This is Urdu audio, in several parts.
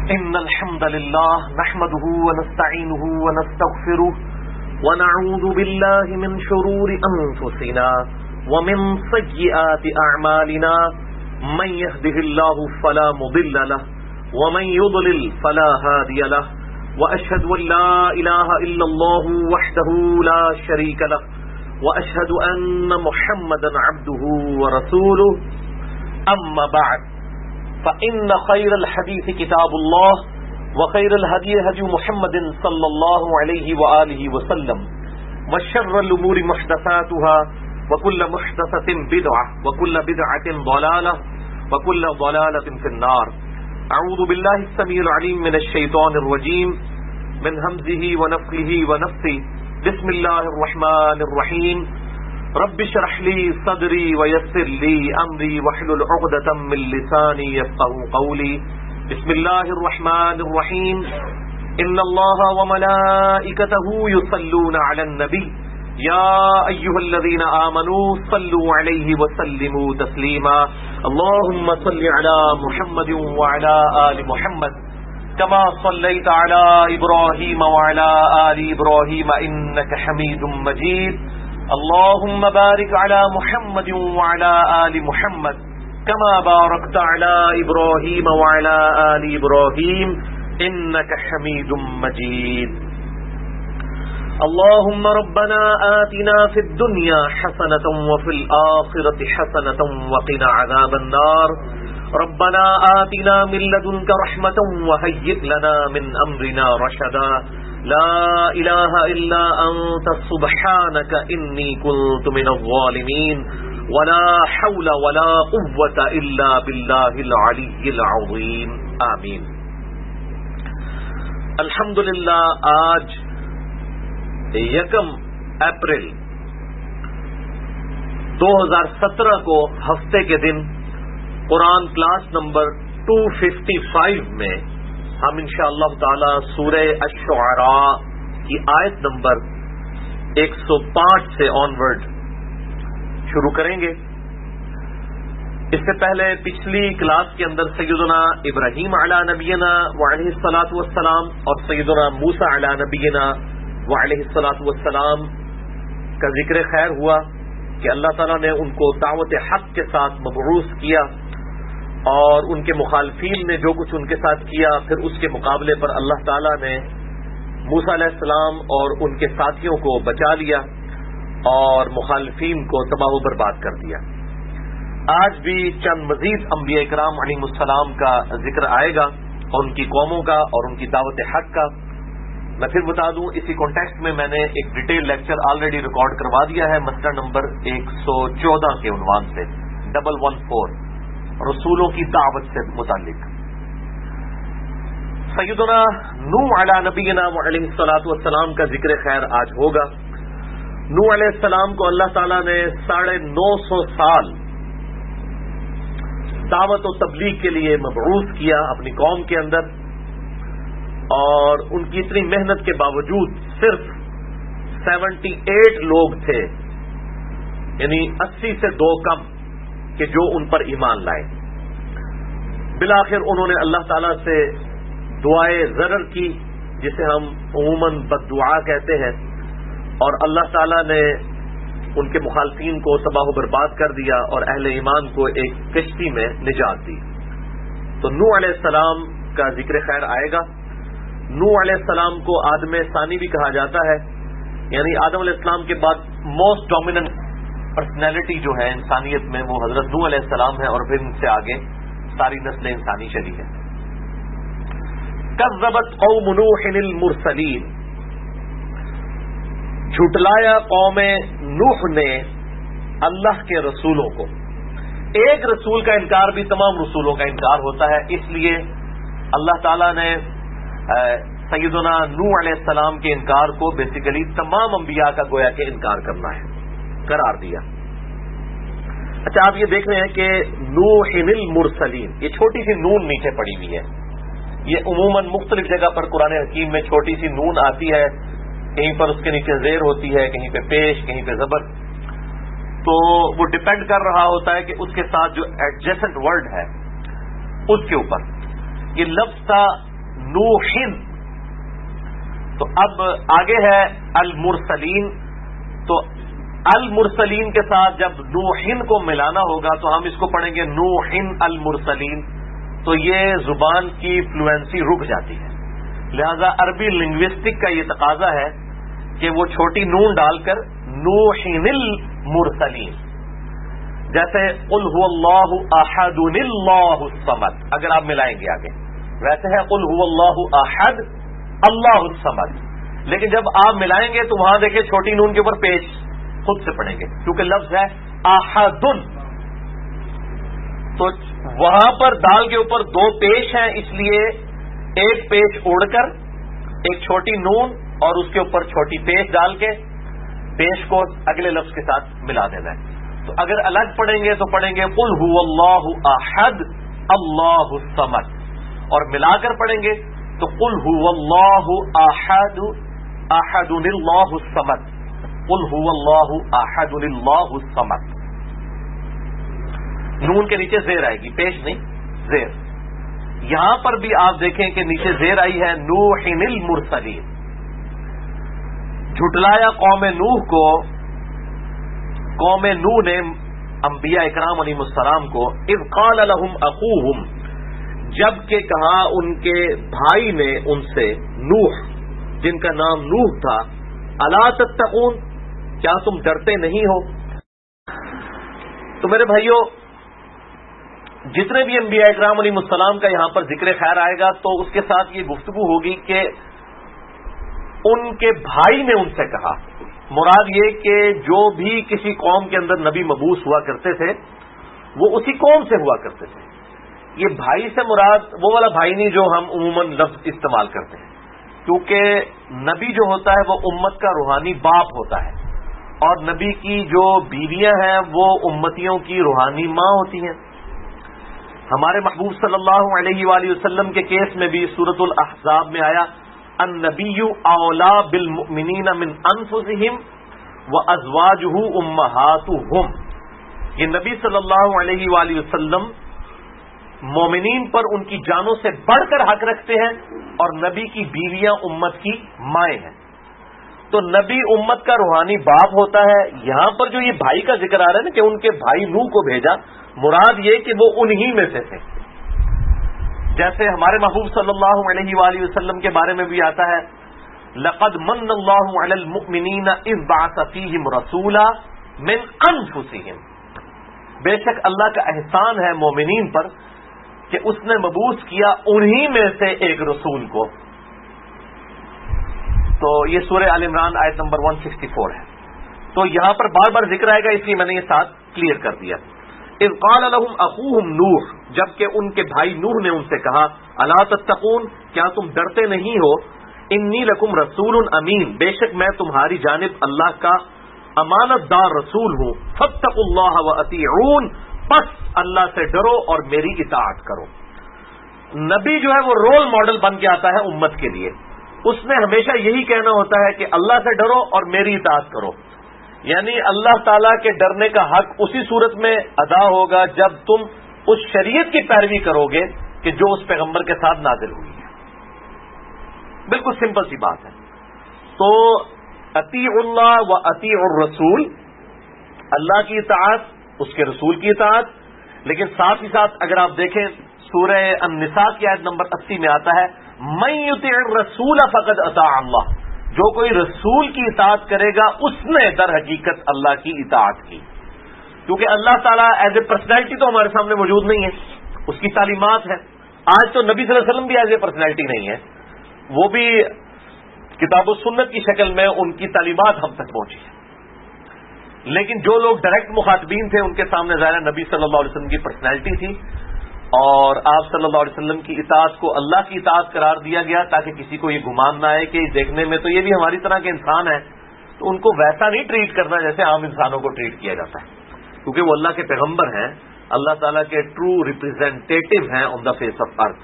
إن الحمد لله نحمده ونستعينه ونستغفره ونعوذ بالله من شرور أنفسنا ومن سيئات أعمالنا من يهده الله فلا مضل له ومن يضلل فلا هادي له وأشهد أن لا إله إلا الله وحده لا شريك له وأشهد أن محمدا عبده ورسوله أما بعد فإن خير الحديث كتاب الله وخير الهدي هدي محمد صلى الله عليه وآله وسلم وشر الأمور محدثاتها وكل محدثة بدعة وكل بدعة ضلالة وكل ضلالة في النار. أعوذ بالله السميع العليم من الشيطان الرجيم من همزه ونفخه ونفثه. بسم الله الرحمن الرحيم. رب اشرح لي صدري ويسر لي امري واحلل عقدة من لساني يفقهوا قولي. بسم الله الرحمن الرحيم. ان الله وملائكته يصلون على النبي يا ايها الذين آمنوا صلوا عليه وسلموا تسليما. اللهم صل على محمد وعلى آل محمد كما صليت على إبراهيم وعلى آل إبراهيم إنك حميد مجيد. اللهم بارك على محمد وعلى آل محمد كما باركت على إبراهيم وعلى آل إبراهيم إنك حميد مجيد. اللهم ربنا آتنا في الدنيا حسنة وفي الآخرة حسنة وقنا عذاب النار. ربنا آتنا من لدنك رحمة وهيئ لنا من أمرنا رشدا. لا إله إلا أنت سبحانك إني كنت من الظالمين. ولا حول ولا قوة إلا بالله العلي العظيم. آمین. الحمدللہ آج 1 اپریل 2017 کو ہفتے کے دن قرآن کلاس نمبر 255 میں ہم انشاءاللہ تعالی سورہ الشعراء کی آیت نمبر 105 سے آنورڈ شروع کریں گے. اس سے پہلے پچھلی کلاس کے اندر سیدنا ابراہیم علی نبینا وعلیہ الصلاۃ والسلام اور سیدنا موسیٰ علی نبینا وعلیہ الصلاۃ والسلام کا ذکر خیر ہوا کہ اللہ تعالیٰ نے ان کو دعوت حق کے ساتھ مبعوث کیا اور ان کے مخالفین نے جو کچھ ان کے ساتھ کیا، پھر اس کے مقابلے پر اللہ تعالیٰ نے موسیٰ علیہ السلام اور ان کے ساتھیوں کو بچا لیا اور مخالفین کو تباہ و برباد کر دیا. آج بھی چند مزید انبیاء کرام علیہم السلام کا ذکر آئے گا اور ان کی قوموں کا اور ان کی دعوت حق کا. میں پھر بتا دوں اسی کانٹیکسٹ میں میں نے ایک ڈیٹیل لیکچر آلریڈی ریکارڈ کروا دیا ہے مسئلہ نمبر 114 کے عنوان سے 114 رسولوں کی دعوت سے متعلق. سیدنا نوح علی نبینا علیہ الصلاۃ والسلام کا ذکر خیر آج ہوگا. نوح علیہ السلام کو اللہ تعالیٰ نے 950 سال دعوت و تبلیغ کے لیے مبعوث کیا اپنی قوم کے اندر، اور ان کی اتنی محنت کے باوجود صرف 78 لوگ تھے، یعنی 80 سے 2 کم کہ جو ان پر ایمان لائے. بالآخر انہوں نے اللہ تعالیٰ سے دعائے ضرر کی جسے ہم عموماً بد دعا کہتے ہیں، اور اللہ تعالیٰ نے ان کے مخالفین کو تباہ و برباد کر دیا اور اہل ایمان کو ایک کشتی میں نجات دی. تو نوح علیہ السلام کا ذکر خیر آئے گا. نوح علیہ السلام کو آدم ثانی بھی کہا جاتا ہے، یعنی آدم علیہ السلام کے بعد موسٹ ڈومیننٹ پرسنالٹی جو ہے انسانیت میں وہ حضرت نوح علیہ السلام ہے، اور پھر ان سے آگے ساری نسل انسانی چلی ہے. کذبت قوم نوح المرسلین، جھٹلایا قوم نوح نے اللہ کے رسولوں کو. ایک رسول کا انکار بھی تمام رسولوں کا انکار ہوتا ہے، اس لیے اللہ تعالیٰ نے سیدنا نوح علیہ السلام کے انکار کو بیسیکلی تمام انبیاء کا گویا کہ انکار کرنا ہے قرار دیا. اچھا، آپ یہ دیکھ رہے ہیں کہ نوح المرسلین، یہ چھوٹی سی نون نیچے پڑی ہوئی ہے. یہ عموماً مختلف جگہ پر قرآن حکیم میں چھوٹی سی نون آتی ہے، کہیں پر اس کے نیچے زیر ہوتی ہے، کہیں پہ پیش، کہیں پہ زبر. تو وہ ڈپینڈ کر رہا ہوتا ہے کہ اس کے ساتھ جو ایڈجسنٹ ورڈ ہے اس کے اوپر. یہ لفظ تھا نوحن. تو اب آگے ہے المرسلین. تو المرسلین کے ساتھ جب نوحن کو ملانا ہوگا تو ہم اس کو پڑھیں گے نوحن المرسلین. تو یہ زبان کی فلوئنسی رک جاتی ہے. لہذا عربی لنگوسٹک کا یہ تقاضا ہے کہ وہ چھوٹی نون ڈال کر نوحن المرسلین. جیسے قل هو اللہ احد اللہ الصمد, اگر آپ ملائیں گے آگے ویسے ہے قل هو اللہ احد اللہ الصمد. لیکن جب آپ ملائیں گے تو وہاں دیکھیں چھوٹی نون کے اوپر پیش خود سے پڑھیں گے کیونکہ لفظ ہے احد. تو وہاں پر دال کے اوپر دو پیش ہیں, اس لیے ایک پیش اڑ کر ایک چھوٹی نون اور اس کے اوپر چھوٹی پیش ڈال کے پیش کو اگلے لفظ کے ساتھ ملا دینا ہے. تو اگر الگ پڑھیں گے تو پڑھیں گے قل هو اللہ احد اللہ الصمد, اور ملا کر پڑھیں گے تو قل هو اللہ احد احد اللہ الصمد. قل هو اللہ احد اللہ الصمد. نون کے نیچے زیر آئے گی, پیش نہیں زیر. یہاں پر بھی آپ دیکھیں کہ نیچے زیر آئی ہے نوحن المرسلین. جھٹلایا قوم نوح کو. قوم نوح نے انبیاء اکرام علیہ السلام کو اذ قال لهم اخوهم, جب کہ کہا ان کے بھائی نے ان سے, نوح جن کا نام نوح تھا, الا تتقون, کیا تم ڈرتے نہیں ہو. تو میرے بھائیوں جتنے بھی انبیاء اکرام علیہ السلام کا یہاں پر ذکر خیر آئے گا تو اس کے ساتھ یہ گفتگو ہوگی کہ ان کے بھائی نے ان سے کہا. مراد یہ کہ جو بھی کسی قوم کے اندر نبی مبعوث ہوا کرتے تھے وہ اسی قوم سے ہوا کرتے تھے. یہ بھائی سے مراد وہ والا بھائی نہیں جو ہم عموماً لفظ استعمال کرتے ہیں, کیونکہ نبی جو ہوتا ہے وہ امت کا روحانی باپ ہوتا ہے اور نبی کی جو بیویاں ہیں وہ امتیوں کی روحانی ماں ہوتی ہیں. ہمارے محبوب صلی اللہ علیہ وآلہ وسلم کے کیس میں بھی سورۃ الاحزاب میں آیا النبی اولا بالمؤمنین من انفسہم وازواجہ امہاتہم. یہ نبی صلی اللہ علیہ وآلہ وسلم مومنین پر ان کی جانوں سے بڑھ کر حق رکھتے ہیں اور نبی کی بیویاں امت کی مائیں ہیں. تو نبی امت کا روحانی باپ ہوتا ہے. یہاں پر جو یہ بھائی کا ذکر آ رہا ہے نا کہ ان کے بھائی نوح کو بھیجا, مراد یہ کہ وہ انہی میں سے تھے. جیسے ہمارے محبوب صلی اللہ علیہ وآلہ وسلم کے بارے میں بھی آتا ہے لقد من اللہ علی المؤمنین اذ بعث فیہم رسولا من انفسہم. بے شک اللہ کا احسان ہے مومنین پر کہ اس نے مبعوث کیا انہی میں سے ایک رسول کو. تو یہ سورہ آل عمران آیت نمبر 164 ہے. تو یہاں پر بار بار ذکر آئے گا اس لیے میں نے یہ ساتھ کلیئر کر دیا. اذ قال لهم اخوهم نوح, جبکہ ان کے بھائی نوح نے ان سے کہا الا تتقون, کیا تم ڈرتے نہیں ہو. انی لکم رسول امین, بے شک میں تمہاری جانب اللہ کا امانت دار رسول ہوں. فاتقوا اللہ واطیعون, پس اللہ سے ڈرو اور میری اطاعت کرو. نبی جو ہے وہ رول ماڈل بن کے آتا ہے امت کے لیے. اس نے ہمیشہ یہی کہنا ہوتا ہے کہ اللہ سے ڈرو اور میری اطاعت کرو. یعنی اللہ تعالیٰ کے ڈرنے کا حق اسی صورت میں ادا ہوگا جب تم اس شریعت کی پیروی کرو گے کہ جو اس پیغمبر کے ساتھ نازل ہوئی ہے. بالکل سمپل سی بات ہے. تو اطیع اللہ و اطیع الرسول, اللہ کی اطاعت, اس کے رسول کی اطاعت. لیکن ساتھ ہی ساتھ اگر آپ دیکھیں سورہ النساء کی آیت نمبر 80 میں آتا ہے من یطع الرسول فقد اطاع اللہ, جو کوئی رسول کی اطاعت کرے گا اس نے در حقیقت اللہ کی اطاعت کی. کیونکہ اللہ تعالیٰ ایز اے پرسنالٹی تو ہمارے سامنے موجود نہیں ہے, اس کی تعلیمات ہیں. آج تو نبی صلی اللہ علیہ وسلم بھی ایز اے پرسنالٹی نہیں ہے, وہ بھی کتاب و سنت کی شکل میں ان کی تعلیمات ہم تک پہنچی ہے. لیکن جو لوگ ڈائریکٹ مخاطبین تھے ان کے سامنے ظاہر نبی صلی اللہ علیہ وسلم کی پرسنالٹی تھی اور آپ صلی اللہ علیہ وسلم کی اطاعت کو اللہ کی اطاعت قرار دیا گیا تاکہ کسی کو یہ گمان نہ آئے کہ دیکھنے میں تو یہ بھی ہماری طرح کے انسان ہیں, تو ان کو ویسا نہیں ٹریٹ کرنا جیسے عام انسانوں کو ٹریٹ کیا جاتا ہے, کیونکہ وہ اللہ کے پیغمبر ہیں, اللہ تعالیٰ کے ٹرو ریپرزینٹیٹو ہیں آن دا فیس آف ارتھ.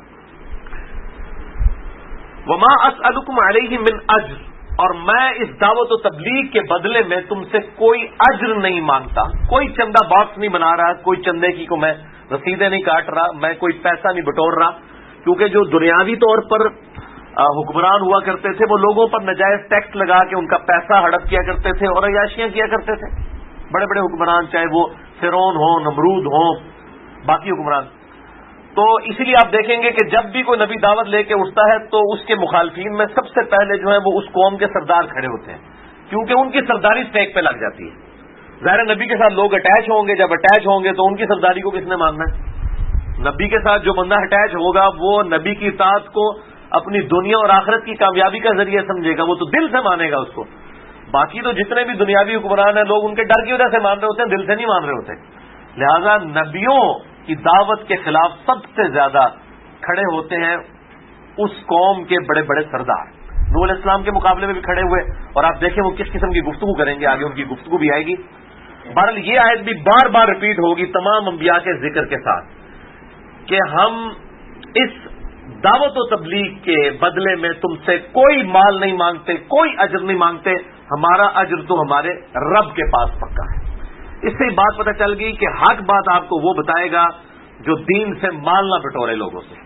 وما اسألکم علیہ من اجر, اور میں اس دعوت و تبلیغ کے بدلے میں تم سے کوئی اجر نہیں مانگتا. کوئی چندہ باکس نہیں بنا رہا, کوئی چندے کی کو میں رسیدیں نہیں کاٹ رہا, میں کوئی پیسہ نہیں بٹور رہا. کیونکہ جو دنیاوی طور پر حکمران ہوا کرتے تھے وہ لوگوں پر ناجائز ٹیکس لگا کے ان کا پیسہ ہڑپ کیا کرتے تھے اور عیاشیاں کیا کرتے تھے. بڑے بڑے حکمران، چاہے وہ فرعون ہوں، نمرود ہوں، باقی حکمران. تو اسی لیے آپ دیکھیں گے کہ جب بھی کوئی نبی دعوت لے کے اٹھتا ہے تو اس کے مخالفین میں سب سے پہلے جو ہے وہ اس قوم کے سردار کھڑے ہوتے ہیں، کیونکہ ان کی سرداری اسٹیک پہ لگ جاتی ہے. ظاہر نبی کے ساتھ لوگ اٹیچ ہوں گے، جب اٹیچ ہوں گے تو ان کی سرداری کو کس نے ماننا ہے؟ نبی کے ساتھ جو بندہ اٹیچ ہوگا وہ نبی کی اطاعت کو اپنی دنیا اور آخرت کی کامیابی کا ذریعہ سمجھے گا، وہ تو دل سے مانے گا اس کو. باقی تو جتنے بھی دنیاوی حکمران ہیں لوگ ان کے ڈر کی وجہ سے مان رہے ہوتے ہیں، دل سے نہیں مان رہے ہوتے. لہذا نبیوں کی دعوت کے خلاف سب سے زیادہ کھڑے ہوتے ہیں اس قوم کے بڑے بڑے سردار. نوح علیہ السلام کے مقابلے میں بھی کھڑے ہوئے، اور آپ دیکھیں وہ کس قسم کی گفتگو کریں گے، آگے ان کی گفتگو بھی آئے گی. بہرحال یہ آیت بھی بار بار ریپیٹ ہوگی تمام انبیاء کے ذکر کے ساتھ کہ ہم اس دعوت و تبلیغ کے بدلے میں تم سے کوئی مال نہیں مانگتے، کوئی اجر نہیں مانگتے، ہمارا اجر تو ہمارے رب کے پاس پکا ہے. اس سے بات پتہ چل گئی کہ حق بات آپ کو وہ بتائے گا جو دین سے مال نہ بٹورے لوگوں سے.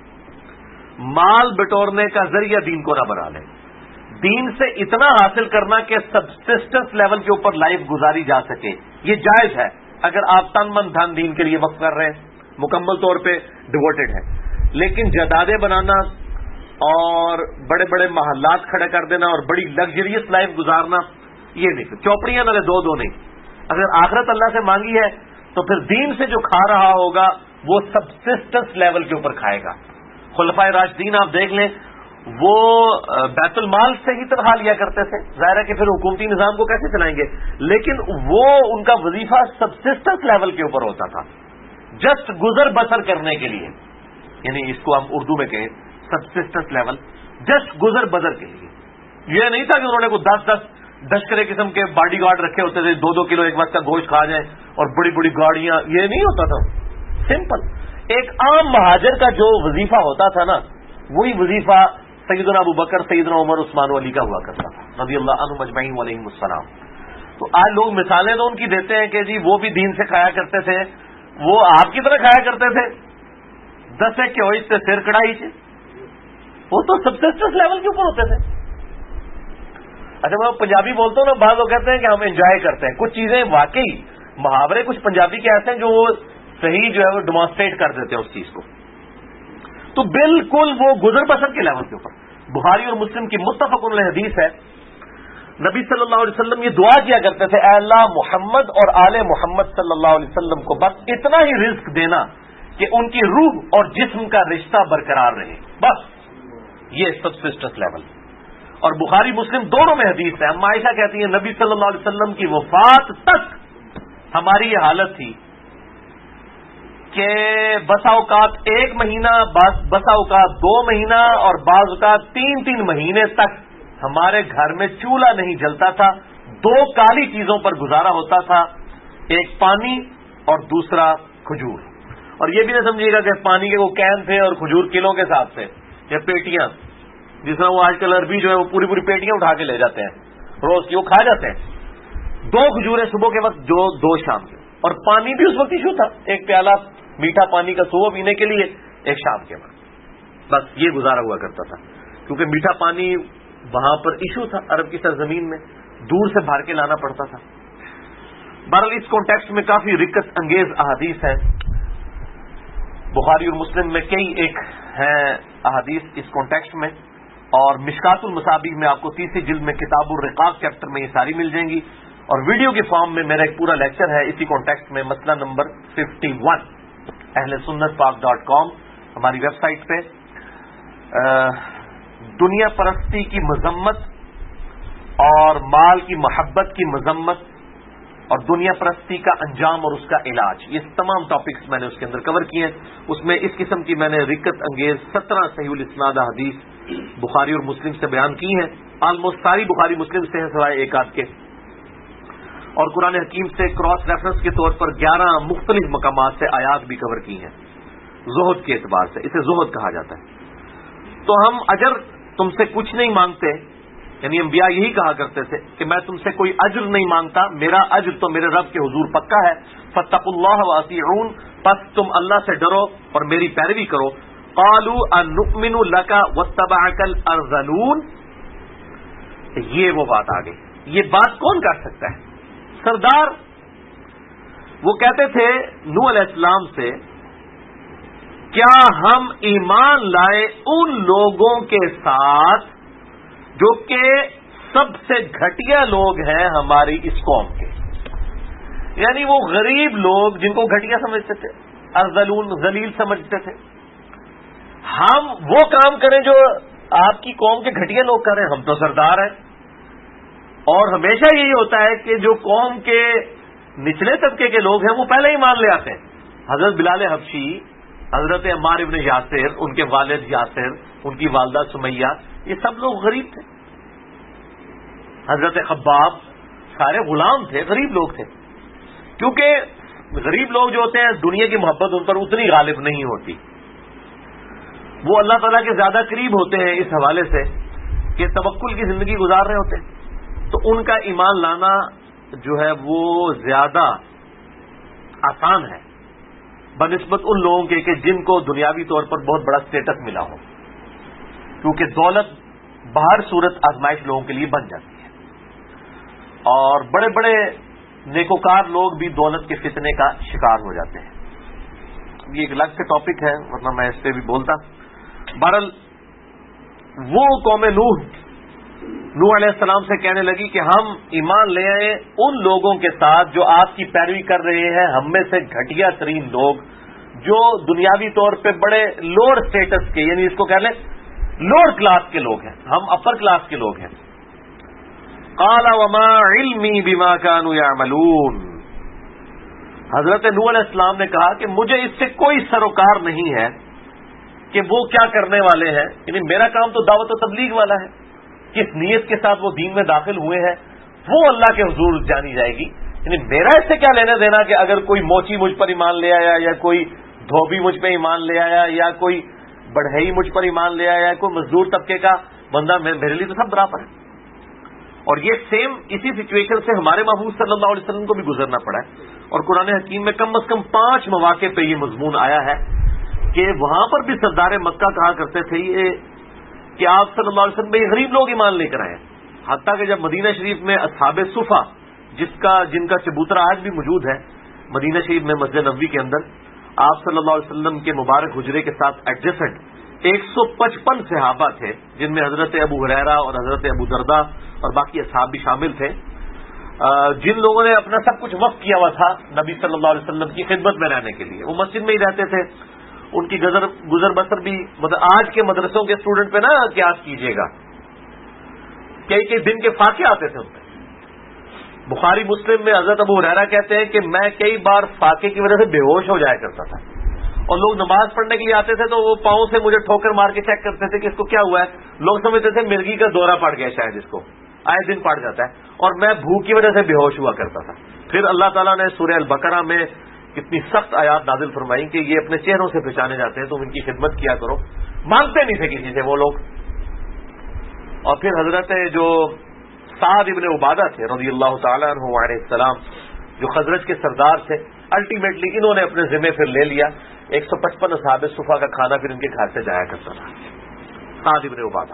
مال بٹورنے کا ذریعہ دین کو نہ بنا لے. دین سے اتنا حاصل کرنا کہ سبسسٹنس لیول کے اوپر لائف گزاری جا سکے، یہ جائز ہے اگر آپ تن من دھن دین کے لیے وقف کر رہے ہیں، مکمل طور پہ ڈیووٹڈ ہے. لیکن جائیدادیں بنانا اور بڑے بڑے محلات کھڑے کر دینا اور بڑی لگژریس لائف گزارنا، یہ نہیں. چوپڑیاں نہ دو نہیں. اگر آخرت اللہ سے مانگی ہے تو پھر دین سے جو کھا رہا ہوگا وہ سبسسٹنس لیول کے اوپر کھائے گا. خلفائے راشدین آپ دیکھ لیں، وہ بیت المال سے ہی تنخواہ لیا کرتے تھے. ظاہر ہے کہ پھر حکومتی نظام کو کیسے چلائیں گے، لیکن وہ ان کا وظیفہ سبسسٹنس لیول کے اوپر ہوتا تھا، جسٹ گزر بسر کرنے کے لیے. یعنی اس کو ہم اردو میں کہیں سبسسٹنس لیول، جسٹ گزر بسر کے لیے. یہ نہیں تھا کہ انہوں نے کوئی 10 ڈشکرے قسم کے باڈی گارڈ رکھے ہوتے تھے، 2 کلو ایک وقت کا گوشت کھا جائیں اور بڑی بڑی گاڑیاں، یہ نہیں ہوتا تھا. سمپل ایک عام مہاجر کا جو وظیفہ ہوتا تھا نا، وہی وظیفہ سیدنا ابو بکر، سیدنا عمر، عثمان و علی کا ہوا کرتا تھا رضی اللہ عنہم اجمعین علیہم السلام. تو آج لوگ مثالیں تو ان کی دیتے ہیں کہ جی وہ بھی دین سے کھایا کرتے تھے، وہ آپ کی طرح کھایا کرتے تھے. 10 کے ہوئی سے سر کڑائی سے، وہ تو سبسسٹنس لیول کے اوپر ہوتے تھے. اچھا میں پنجابی بولتا ہوں نا، بعض لوگ کہتے ہیں کہ ہم انجوائے کرتے ہیں. کچھ چیزیں واقعی محاورے کچھ پنجابی کے ایسے ہیں جو وہ صحیح جو ہے وہ ڈیمانسٹریٹ کر دیتے ہیں اس چیز کو. تو بالکل وہ گزر بسر کے لیول کے اوپر. بخاری اور مسلم کی متفق علیہ حدیث ہے، نبی صلی اللہ علیہ وسلم یہ دعا کیا کرتے تھے، اے اللہ محمد اور آل محمد صلی اللہ علیہ وسلم کو بس اتنا ہی رزق دینا کہ ان کی روح اور جسم کا رشتہ برقرار رہے، بس یہ سبسسٹنس لیول. اور بخاری مسلم دونوں میں حدیث ہے. ہم عائشہ کہتی ہیں نبی صلی اللہ علیہ وسلم کی وفات تک ہماری یہ حالت تھی کہ بسا اوقات 1 مہینہ، بسا اوقات 2 مہینہ اور بعض اوقات 3 مہینے تک ہمارے گھر میں چولہا نہیں جلتا تھا. 2 کالی چیزوں پر گزارا ہوتا تھا، ایک پانی اور دوسرا کھجور. اور یہ بھی نہ سمجھیے گا کہ پانی کے وہ کین تھے اور کھجور کلوں کے حساب سے یا پیٹیاں، جس طرح وہ آج کل عربی جو ہے وہ پوری پوری پیٹیاں اٹھا کے لے جاتے ہیں روز کی، وہ کھا جاتے ہیں. 2 کھجوریں صبح کے وقت، جو 2 شام کے. اور پانی بھی اس وقت ایشو تھا، ایک پیالہ میٹھا پانی کا صبح پینے کے لیے، ایک شام کے وقت. بس یہ گزارا ہوا کرتا تھا، کیونکہ میٹھا پانی وہاں پر ایشو تھا عرب کی سرزمین میں، دور سے بھر کے لانا پڑتا تھا. بہرحال اس کانٹیکسٹ میں کافی رکت انگیز احادیث ہیں. بخاری اور مسلم میں کئی ایک ہیں احادیث اس کانٹیکسٹ میں، اور مشکات المصابیح میں آپ کو 30 جلد میں کتاب الرقاق چیپٹر میں یہ ساری مل جائیں گی. اور ویڈیو کے فارم میں میرا ایک پورا لیکچر ہے اسی کانٹیکسٹ میں، مسئلہ نمبر 51 ahlsunnatpark.com ہماری ویب سائٹ پہ. دنیا پرستی کی مذمت اور مال کی محبت کی مذمت اور دنیا پرستی کا انجام اور اس کا علاج، یہ تمام ٹاپکس میں نے اس کے اندر کور کیے ہیں. اس میں اس قسم کی میں نے رکت انگیز 17 صحیح الاسناد حدیث بخاری اور مسلم سے بیان کی ہیں. آلموسٹ ساری بخاری مسلم سے ہیں سوائے ایک آدھ کے، اور قرآن حکیم سے کراس ریفرنس کے طور پر 11 مختلف مقامات سے آیات بھی کور کی ہیں زہد کے اعتبار سے. اسے زہد کہا جاتا ہے. تو ہم اجر تم سے کچھ نہیں مانگتے، یعنی انبیاء یہی کہا کرتے تھے کہ میں تم سے کوئی اجر نہیں مانگتا، میرا اجر تو میرے رب کے حضور پکا ہے. فاتقوا اللہ واطیعون، پس تم اللہ سے ڈرو اور میری پیروی کرو. قالوا انؤمن لك واتبعك الارذلون. یہ وہ بات آ گئی. یہ بات کون کر سکتا ہے؟ سردار. وہ کہتے تھے نوح علیہ السلام سے کیا ہم ایمان لائے ان لوگوں کے ساتھ جو کہ سب سے گھٹیا لوگ ہیں ہماری اس قوم کے، یعنی وہ غریب لوگ جن کو گھٹیا سمجھتے تھے، ارذلون ذلیل سمجھتے تھے. ہم وہ کام کریں جو آپ کی قوم کے گھٹیا لوگ کریں، ہم تو سردار ہیں. اور ہمیشہ یہی ہوتا ہے کہ جو قوم کے نچلے طبقے کے لوگ ہیں وہ پہلے ہی مان لے آتے ہیں. حضرت بلال حبشی، حضرت عمار ابن یاسر، ان کے والد یاسر، ان کی والدہ سمیہ، یہ سب لوگ غریب تھے. حضرت خباب سارے غلام تھے، غریب لوگ تھے. کیونکہ غریب لوگ جو ہوتے ہیں دنیا کی محبت ان پر اتنی غالب نہیں ہوتی. وہ اللہ تعالیٰ کے زیادہ قریب ہوتے ہیں اس حوالے سے کہ توکل کی زندگی گزار رہے ہوتے ہیں، تو ان کا ایمان لانا جو ہے وہ زیادہ آسان ہے بنسبت ان لوگوں کے کہ جن کو دنیاوی طور پر بہت بڑا اسٹیٹس ملا ہو. کیونکہ دولت باہر صورت آزمائش لوگوں کے لیے بن جاتی ہے، اور بڑے بڑے نیکوکار لوگ بھی دولت کے فتنے کا شکار ہو جاتے ہیں. یہ ایک الگ سے ٹاپک ہے، ورنہ میں اس پہ بھی بولتا. بہرحال وہ قوم نوح علیہ السلام سے کہنے لگی کہ ہم ایمان لے آئے ان لوگوں کے ساتھ جو آپ کی پیروی کر رہے ہیں، ہم میں سے گھٹیا ترین لوگ جو دنیاوی طور پہ بڑے لوور اسٹیٹس کے، یعنی اس کو کہہ لیں لوور کلاس کے لوگ ہیں، ہم اپر کلاس کے لوگ ہیں. قال وما علمی بما كانوا يعملون. حضرت نوح علیہ السلام نے کہا کہ مجھے اس سے کوئی سروکار نہیں ہے کہ وہ کیا کرنے والے ہیں، یعنی میرا کام تو دعوت و تبلیغ والا ہے. کس نیت کے ساتھ وہ دین میں داخل ہوئے ہیں وہ اللہ کے حضور جانی جائے گی. یعنی میرا اس سے کیا لینا دینا کہ اگر کوئی موچی مجھ پر ایمان لے آیا، یا کوئی دھوبی مجھ پہ ایمان لے آیا، یا کوئی بڑھئی مجھ پر ایمان لے آیا، کوئی مزدور طبقے کا بندہ، میرے لیے تو سب برابر ہے. اور یہ سیم اسی سچویشن سے ہمارے محبوب صلی اللہ علیہ وسلم کو بھی گزرنا پڑا ہے. اور قرآن حکیم میں کم از کم 5 مواقع پہ یہ مضمون آیا ہے کہ وہاں پر بھی سردار مکہ کہا کرتے تھے یہ کہ آپ صلی اللہ علیہ وسلم میں غریب لوگ ایمان لے کر آئے. حتیٰ کہ جب مدینہ شریف میں اصحاب صفا جن کا چبوترا آج بھی موجود ہے مدینہ شریف میں مسجد نبوی کے اندر، آپ صلی اللہ علیہ وسلم کے مبارک حجرے کے ساتھ ایڈجسنٹ 155 صحابہ تھے، جن میں حضرت ابو ہریرہ اور حضرت ابو دردہ اور باقی اصحاب بھی شامل تھے، جن لوگوں نے اپنا سب کچھ وقف کیا ہوا تھا نبی صلی اللہ علیہ وسلم کی خدمت میں رہنے کے لیے. وہ مسجد میں ہی رہتے تھے. ان کی گزر بسر بھی آج کے مدرسوں کے اسٹوڈنٹ پہ نہ قیاس کیجیے گا، کئی دن کے فاقے آتے تھے ان پہ. بخاری مسلم میں حضرت ابو ہریرہ کہتے ہیں کہ میں کئی بار فاقے کی وجہ سے بے ہوش ہو جایا کرتا تھا، اور لوگ نماز پڑھنے کے لیے آتے تھے تو وہ پاؤں سے مجھے ٹھوکر مار کے چیک کرتے تھے کہ اس کو کیا ہوا ہے. لوگ سمجھتے تھے مرغی کا دورہ پڑ گیا شاید، اس کو آئے دن پڑ جاتا ہے، اور میں بھوک کی وجہ سے بے ہوش ہوا کرتا تھا. پھر اللہ تعالیٰ نے سورہ البقرہ میں کتنی سخت آیات نازل فرمائی کہ یہ اپنے چہروں سے پہچانے جاتے ہیں، تم ان کی خدمت کیا کرو. مانگتے نہیں تھے کسی سے وہ لوگ. اور پھر حضرت جو سعد ابن عبادہ تھے رضی اللہ تعالیٰ عنہ علیہ السلام، جو خزرج کے سردار تھے، الٹیمیٹلی انہوں نے اپنے ذمہ پھر لے لیا. 155 اصحاب صفا کا کھانا پھر ان کے گھر سے جایا کرتا تھا سعد ابن عبادہ.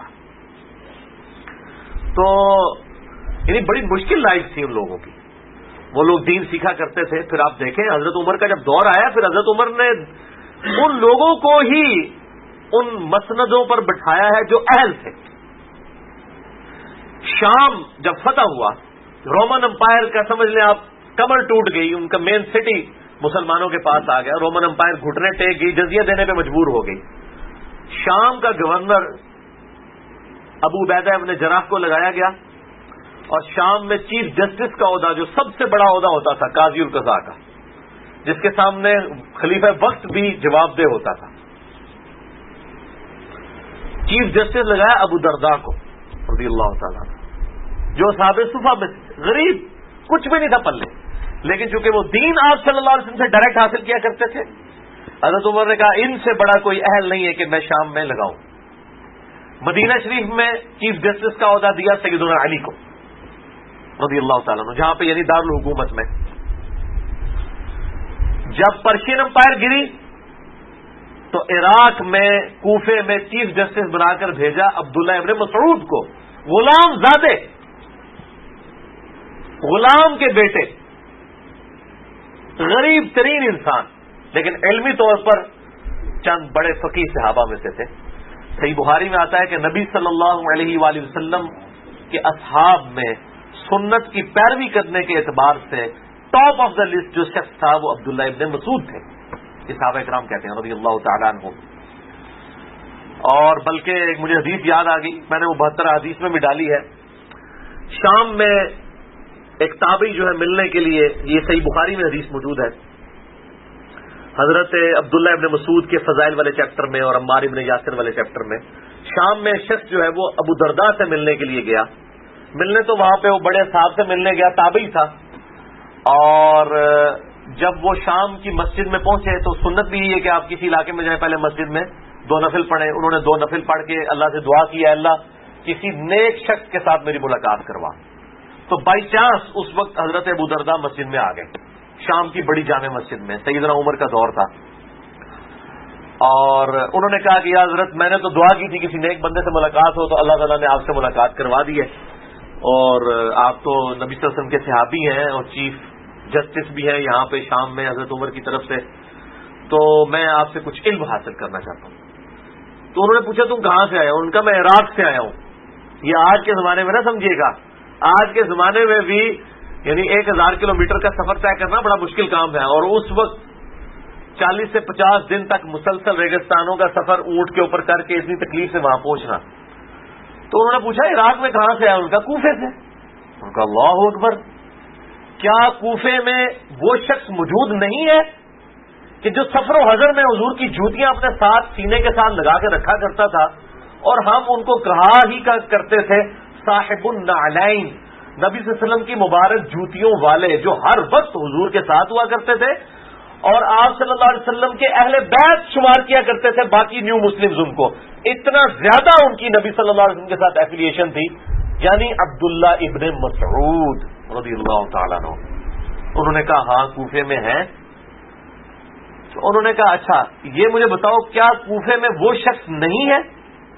تو یعنی بڑی مشکل لائف تھی ان لوگوں کی. وہ لوگ دین سیکھا کرتے تھے. پھر آپ دیکھیں حضرت عمر کا جب دور آیا، پھر حضرت عمر نے ان لوگوں کو ہی ان مسندوں پر بٹھایا ہے جو اہل تھے. شام جب فتح ہوا، رومن امپائر کا سمجھ لیں آپ کمر ٹوٹ گئی، ان کا مین سٹی مسلمانوں کے پاس آ گیا. رومن امپائر گھٹنے ٹیک گئی، جزیہ دینے پہ مجبور ہو گئی. شام کا گورنر ابو عبیدہ ابن جراح کو لگایا گیا، اور شام میں چیف جسٹس کا عہدہ، جو سب سے بڑا عہدہ ہوتا تھا قاضی القضاء کا، جس کے سامنے خلیفہ وقت بھی جواب دہ ہوتا تھا، چیف جسٹس لگایا ابو درداء کو رضی اللہ تعالیٰ، جو صحابہ صفا میں غریب، کچھ بھی نہیں تھا پلے، لیکن چونکہ وہ دین آپ صلی اللہ علیہ وسلم سے ڈائریکٹ حاصل کیا کرتے تھے، حضرت عمر نے کہا ان سے بڑا کوئی اہل نہیں ہے کہ میں شام میں لگاؤں. مدینہ شریف میں چیف جسٹس کا عہدہ دیا سیدنا علی کو رضی اللہ تعالیٰ عنہ، جہاں پہ یعنی دارالحکومت میں. جب پرشین امپائر گری تو عراق میں کوفے میں چیف جسٹس بنا کر بھیجا عبداللہ ابن مسعود کو، غلام زادے، غلام کے بیٹے، غریب ترین انسان، لیکن علمی طور پر چند بڑے فقیہ صحابہ میں سے تھے۔ صحیح بخاری میں آتا ہے کہ نبی صلی اللہ علیہ وآلہ وسلم کے اصحاب میں سنت کی پیروی کرنے کے اعتبار سے ٹاپ آف دا لسٹ جو شخص تھا وہ عبداللہ ابن مسعود تھے، صحابہ کرام کہتے ہیں رضی اللہ تعالیٰ عنہ۔ اور بلکہ مجھے حدیث یاد آ گئی، میں نے وہ 72 حدیث میں بھی ڈالی ہے۔ شام میں ایک تابعی جو ہے ملنے کے لیے، یہ صحیح بخاری میں حدیث موجود ہے، حضرت عبداللہ ابن مسعود کے فضائل والے چیپٹر میں اور عمار ابن یاسر والے چیپٹر میں، شام میں شخص جو ہے وہ ابو درداء سے ملنے کے لیے گیا۔ ملنے تو وہاں پہ وہ بڑے صاحب سے ملنے گیا، تابعی تھا، اور جب وہ شام کی مسجد میں پہنچے تو سنت بھی یہ ہے کہ آپ کسی علاقے میں جائیں، پہلے مسجد میں 2 نفل پڑھیں۔ انہوں نے 2 نفل پڑھ کے اللہ سے دعا کی، اللہ کسی نیک شخص کے ساتھ میری ملاقات کروا۔ تو بائی چانس اس وقت حضرت ابو درداء مسجد میں آ گئے، شام کی بڑی جامع مسجد میں، سیدنا عمر کا دور تھا، اور انہوں نے کہا کہ یا حضرت میں نے تو دعا کی تھی کسی نیک بندے سے ملاقات ہو، تو اللہ تعالیٰ نے آپ سے ملاقات کروا دی ہے، اور آپ تو نبی صلی اللہ علیہ وسلم کے صحابی ہیں اور چیف جسٹس بھی ہیں یہاں پہ شام میں حضرت عمر کی طرف سے، تو میں آپ سے کچھ علم حاصل کرنا چاہتا ہوں۔ تو انہوں نے پوچھا تم کہاں سے آئے ہو؟ ان کا میں عراق سے آیا ہوں۔ یہ آج کے زمانے میں نہ سمجھیے گا، آج کے زمانے میں بھی یعنی 1000 کلومیٹر کا سفر طے کرنا بڑا مشکل کام ہے، اور اس وقت 40 سے 50 دن تک مسلسل ریگستانوں کا سفر اونٹ کے اوپر کر کے اتنی تکلیف سے وہاں پہنچنا۔ تو انہوں نے پوچھا عراق میں کہاں سے آیا؟ ان کا کوفے سے۔ ان کا اللہ اکبر، کیا کوفے میں وہ شخص موجود نہیں ہے کہ جو سفر و حضر میں حضور کی جوتیاں اپنے ساتھ سینے کے ساتھ لگا کے رکھا کرتا تھا، اور ہم ان کو کہا ہی کرتے تھے صاحب النعلین، نبی صلی اللہ علیہ وسلم کی مبارک جوتیوں والے، جو ہر وقت حضور کے ساتھ ہوا کرتے تھے، اور آپ صلی اللہ علیہ وسلم کے اہل بیت شمار کیا کرتے تھے باقی نیو مسلمز ان کو، اتنا زیادہ ان کی نبی صلی اللہ علیہ وسلم کے ساتھ ایفیلیشن تھی، یعنی عبداللہ ابن مسعود رضی اللہ تعالیٰ عنہ۔ انہوں نے کہا ہاں کوفے میں ہیں۔ تو انہوں نے کہا اچھا یہ مجھے بتاؤ کیا کوفے میں وہ شخص نہیں ہے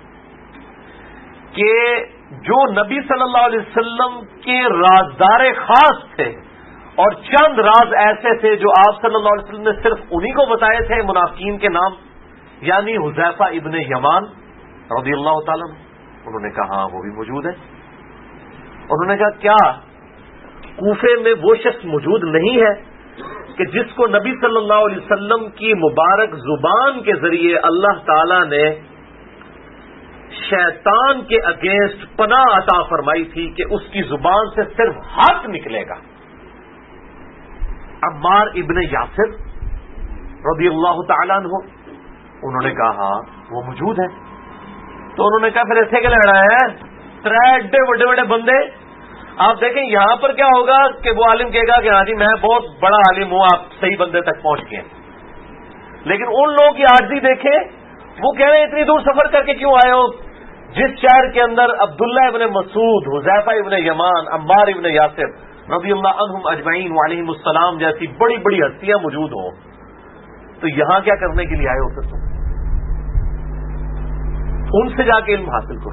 کہ جو نبی صلی اللہ علیہ وسلم کے رازدار خاص تھے، اور چند راز ایسے تھے جو آپ صلی اللہ علیہ وسلم نے صرف انہی کو بتائے تھے منافقین کے نام، یعنی حذیفہ ابن یمان رضی اللہ تعالیٰ عنہ؟ انہوں نے کہا ہاں وہ بھی موجود ہے۔ انہوں نے کہا کیا کوفے میں وہ شخص موجود نہیں ہے کہ جس کو نبی صلی اللہ علیہ وسلم کی مبارک زبان کے ذریعے اللہ تعالی نے شیطان کے اگینسٹ پناہ عطا فرمائی تھی کہ اس کی زبان سے صرف حق نکلے گا؟ عمار ابن یاسر رضی اللہ تعالیٰ عنہ۔ انہوں نے کہا ہاں وہ موجود ہے۔ تو انہوں نے کہا پھر ایسے کیا لڑا ہے؟ 3 ایڈے بڑے بڑے بندے، آپ دیکھیں یہاں پر کیا ہوگا کہ وہ عالم کہے گا کہ ہاں جی میں بہت بڑا عالم ہوں، آپ صحیح بندے تک پہنچ گئے، لیکن ان لوگوں کی عاجزی دیکھیں، وہ کہہ رہے ہیں اتنی دور سفر کر کے کیوں آئے ہو؟ جس شہر کے اندر عبداللہ ابن مسعود، حذیفہ ابن یمان، عمار ابن یاسر رضی اللہ عنہم اجمعین وعلیہم السلام جیسی بڑی بڑی ہستیاں موجود ہوں، تو یہاں کیا کرنے کے لیے آئے ہو؟ پھر تم ان سے جا کے علم حاصل کرو۔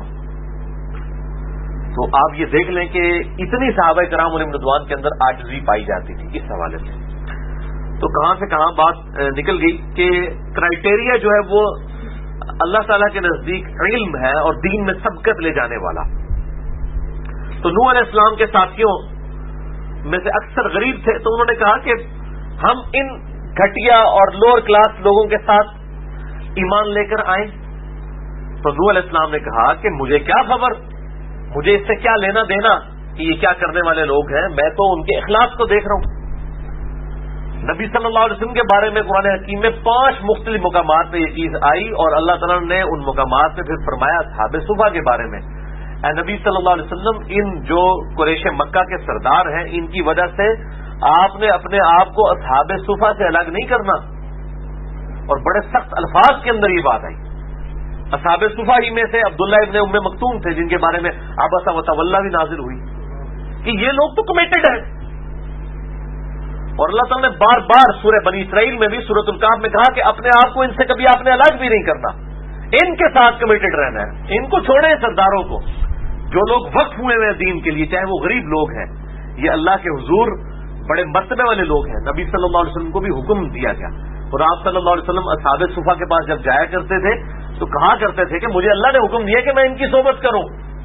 تو آپ یہ دیکھ لیں کہ اتنی صحابہ کرام علیہم رضوان کے اندر عاجزی پائی جاتی تھی اس حوالے سے۔ تو کہاں سے کہاں بات نکل گئی کہ کرائٹیریا جو ہے وہ اللہ تعالیٰ کے نزدیک علم ہے اور دین میں سبقت لے جانے والا۔ تو نوح علیہ السلام کے ساتھیوں میں سے اکثر غریب تھے، تو انہوں نے کہا کہ ہم ان گھٹیا اور لوور کلاس لوگوں کے ساتھ ایمان لے کر آئیں۔ تو نوح علیہ السلام نے کہا کہ مجھے کیا خبر، مجھے اس سے کیا لینا دینا کہ یہ کیا کرنے والے لوگ ہیں، میں تو ان کے اخلاق کو دیکھ رہا ہوں۔ نبی صلی اللہ علیہ وسلم کے بارے میں قرآن حکیم میں 5 مختلف مقامات پہ یہ چیز آئی، اور اللہ تعالیٰ نے ان مقامات پہ پھر فرمایا اصحاب صفا کے بارے میں، اے نبی صلی اللہ علیہ وسلم ان جو قریش مکہ کے سردار ہیں ان کی وجہ سے آپ نے اپنے آپ کو اصحاب صفا سے الگ نہیں کرنا، اور بڑے سخت الفاظ کے اندر یہ بات آئی۔ اصحاب صفا ہی میں سے عبداللہ ابن ام مکتوم تھے جن کے بارے میں عبس و تولی بھی نازل ہوئی کہ یہ لوگ تو کمیٹڈ ہیں، اور اللہ تعالیٰ نے بار بار سورہ بنی اسرائیل میں بھی سورۃ الکہف میں کہا کہ اپنے آپ کو ان سے کبھی آپ نے الگ بھی نہیں کرنا، ان کے ساتھ کمیٹڈ رہنا ہے، ان کو چھوڑیں سرداروں کو، جو لوگ وقف ہوئے ہوئے دین کے لیے، چاہے وہ غریب لوگ ہیں، یہ اللہ کے حضور بڑے مرتبے والے لوگ ہیں۔ نبی صلی اللہ علیہ وسلم کو بھی حکم دیا گیا، اور آپ صلی اللہ علیہ وسلم اصحاب صفا کے پاس جب جایا کرتے تھے تو کہا کرتے تھے کہ مجھے اللہ نے حکم دیا کہ میں ان کی صحبت کروں۔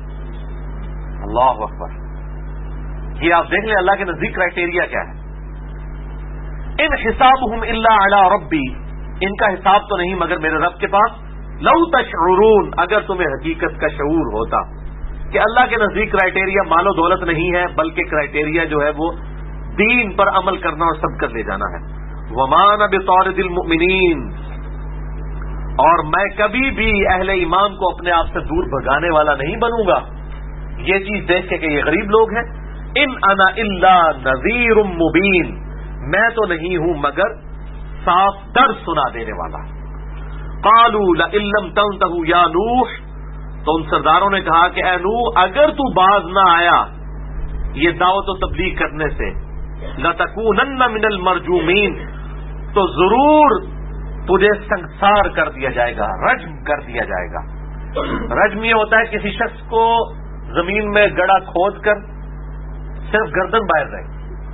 اللہ اکبر، یہ آپ دیکھ لیں اللہ کے نزدیک کرائٹیریا کیا ہے۔ ان حسابهم الا علی ربی، ان کا حساب تو نہیں مگر میرے رب کے پاس۔ لو تشعرون، اگر تمہیں حقیقت کا شعور ہوتا کہ اللہ کے نزدیک کرائٹیریا مال و دولت نہیں ہے، بلکہ کرائٹیریا جو ہے وہ دین پر عمل کرنا اور سب کر لے جانا ہے۔ وما انا بطارد المؤمنین، اور میں کبھی بھی اہل ایمان کو اپنے آپ سے دور بھگانے والا نہیں بنوں گا، یہ چیز دیکھ کے کہ یہ غریب لوگ ہیں۔ ان انا الا نذیر مبین، میں تو نہیں ہوں مگر صاف در سنا دینے والا۔ قالوا لئن لم تنتهوا یا نوح، تو ان سرداروں نے کہا کہ اے نوح اگر تو باز نہ آیا یہ دعوت و تبلیغ کرنے سے، لتکونن من المرجومین، تو ضرور تجھے سنگسار کر دیا جائے گا، رجم کر دیا جائے گا۔ رجم یہ ہوتا ہے کسی شخص کو زمین میں گڑھا کھود کر صرف گردن باہر رہے،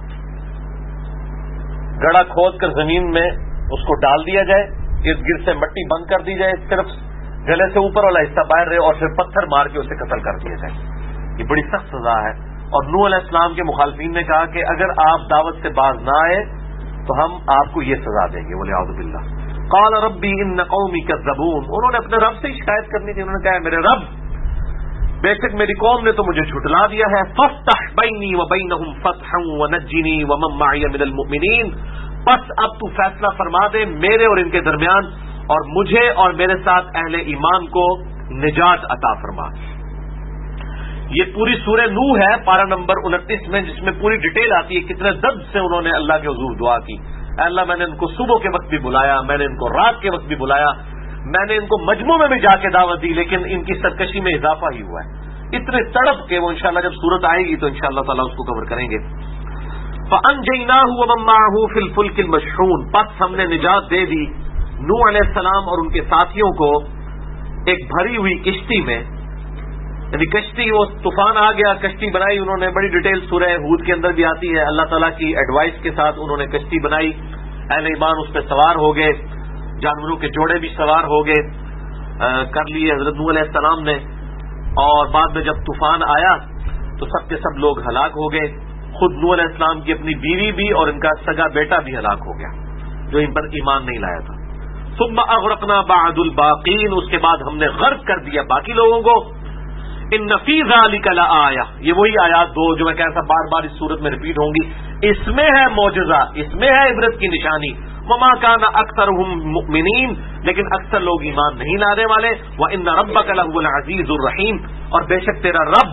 گڑھا کھود کر زمین میں اس کو ڈال دیا جائے، ارد گرد سے مٹی بند کر دی جائے، صرف گلے سے اوپر والا حصہ باہر رہے اور پھر پتھر مار کے اسے قتل کر دیا جائے۔ یہ بڑی سخت سزا ہے۔ اور نوح علیہ السلام کے مخالفین نے کہا کہ اگر آپ دعوت سے باز نہ آئے تو ہم آپ کو یہ سزا دیں گے، ولیعوذ باللہ۔ قال ربی ان قومی کذبون، انہوں نے اپنے رب سے شکایت کرنی تھی، انہوں نے کہا میرے رب بے شک میری قوم نے تو مجھے جھٹلا دیا ہے۔ فافتح بینی وبینہم فتحا ونجنی ومن معی من المؤمنین، بس اب تو فیصلہ فرما دے میرے اور ان کے درمیان، اور مجھے اور میرے ساتھ اہل ایمان کو نجات عطا فرما۔ یہ پوری سورہ نوح ہے، پارہ نمبر 29 میں، جس میں پوری ڈیٹیل آتی ہے کتنے درد سے انہوں نے اللہ کے حضور دعا کی۔ اے اللہ میں نے ان کو صبح کے وقت بھی بلایا، میں نے ان کو رات کے وقت بھی بلایا، میں نے ان کو مجمع میں بھی جا کے دعوت دی، لیکن ان کی سرکشی میں اضافہ ہی ہوا ہے، اتنے تڑپ کے وہ انشاءاللہ جب صورت آئے گی تو انشاءاللہ تعالیٰ اس کو کور کریں گے۔ فَأَنْجَيْنَاهُ وَمَن مَّعَهُ فِي الْفُلْكِ الْمَشْحُونِ، پس ہم نے نجات دے دی نوح علیہ السلام اور ان کے ساتھیوں کو ایک بھری ہوئی کشتی میں، یعنی کشتی وہ طوفان آ گیا، کشتی بنائی انہوں نے، بڑی ڈیٹیل سورہ ہود کے اندر بھی آتی ہے، اللہ تعالیٰ کی ایڈوائس کے ساتھ انہوں نے کشتی بنائی، اہل ایمان اس پہ سوار ہو گئے، جانوروں کے جوڑے بھی سوار ہو گئے، کر لیے حضرت نوح علیہ السلام نے، اور بعد میں جب طوفان آیا تو سب کے سب لوگ ہلاک ہو گئے، خود نوح علیہ السلام کی اپنی بیوی بھی اور ان کا سگا بیٹا بھی ہلاک ہو گیا جو ان پر ایمان نہیں لایا تھا۔ ثم اغرقنا بعد الباقین، اس کے بعد ہم نے غرق کر دیا باقی لوگوں کو۔ ان فی ذلک لآیہ، یہ وہی آیات دو جو میں کہہ رہا تھا بار بار اس صورت میں ریپیٹ ہوں گی، اس میں ہے معجزہ، اس میں ہے عبرت کی نشانی۔ وما کان اکثرهم مؤمنین، لیکن اکثر لوگ ایمان نہیں لانے والے۔ وان ربک لہو العزیز الرحیم، اور بے شک تیرا رب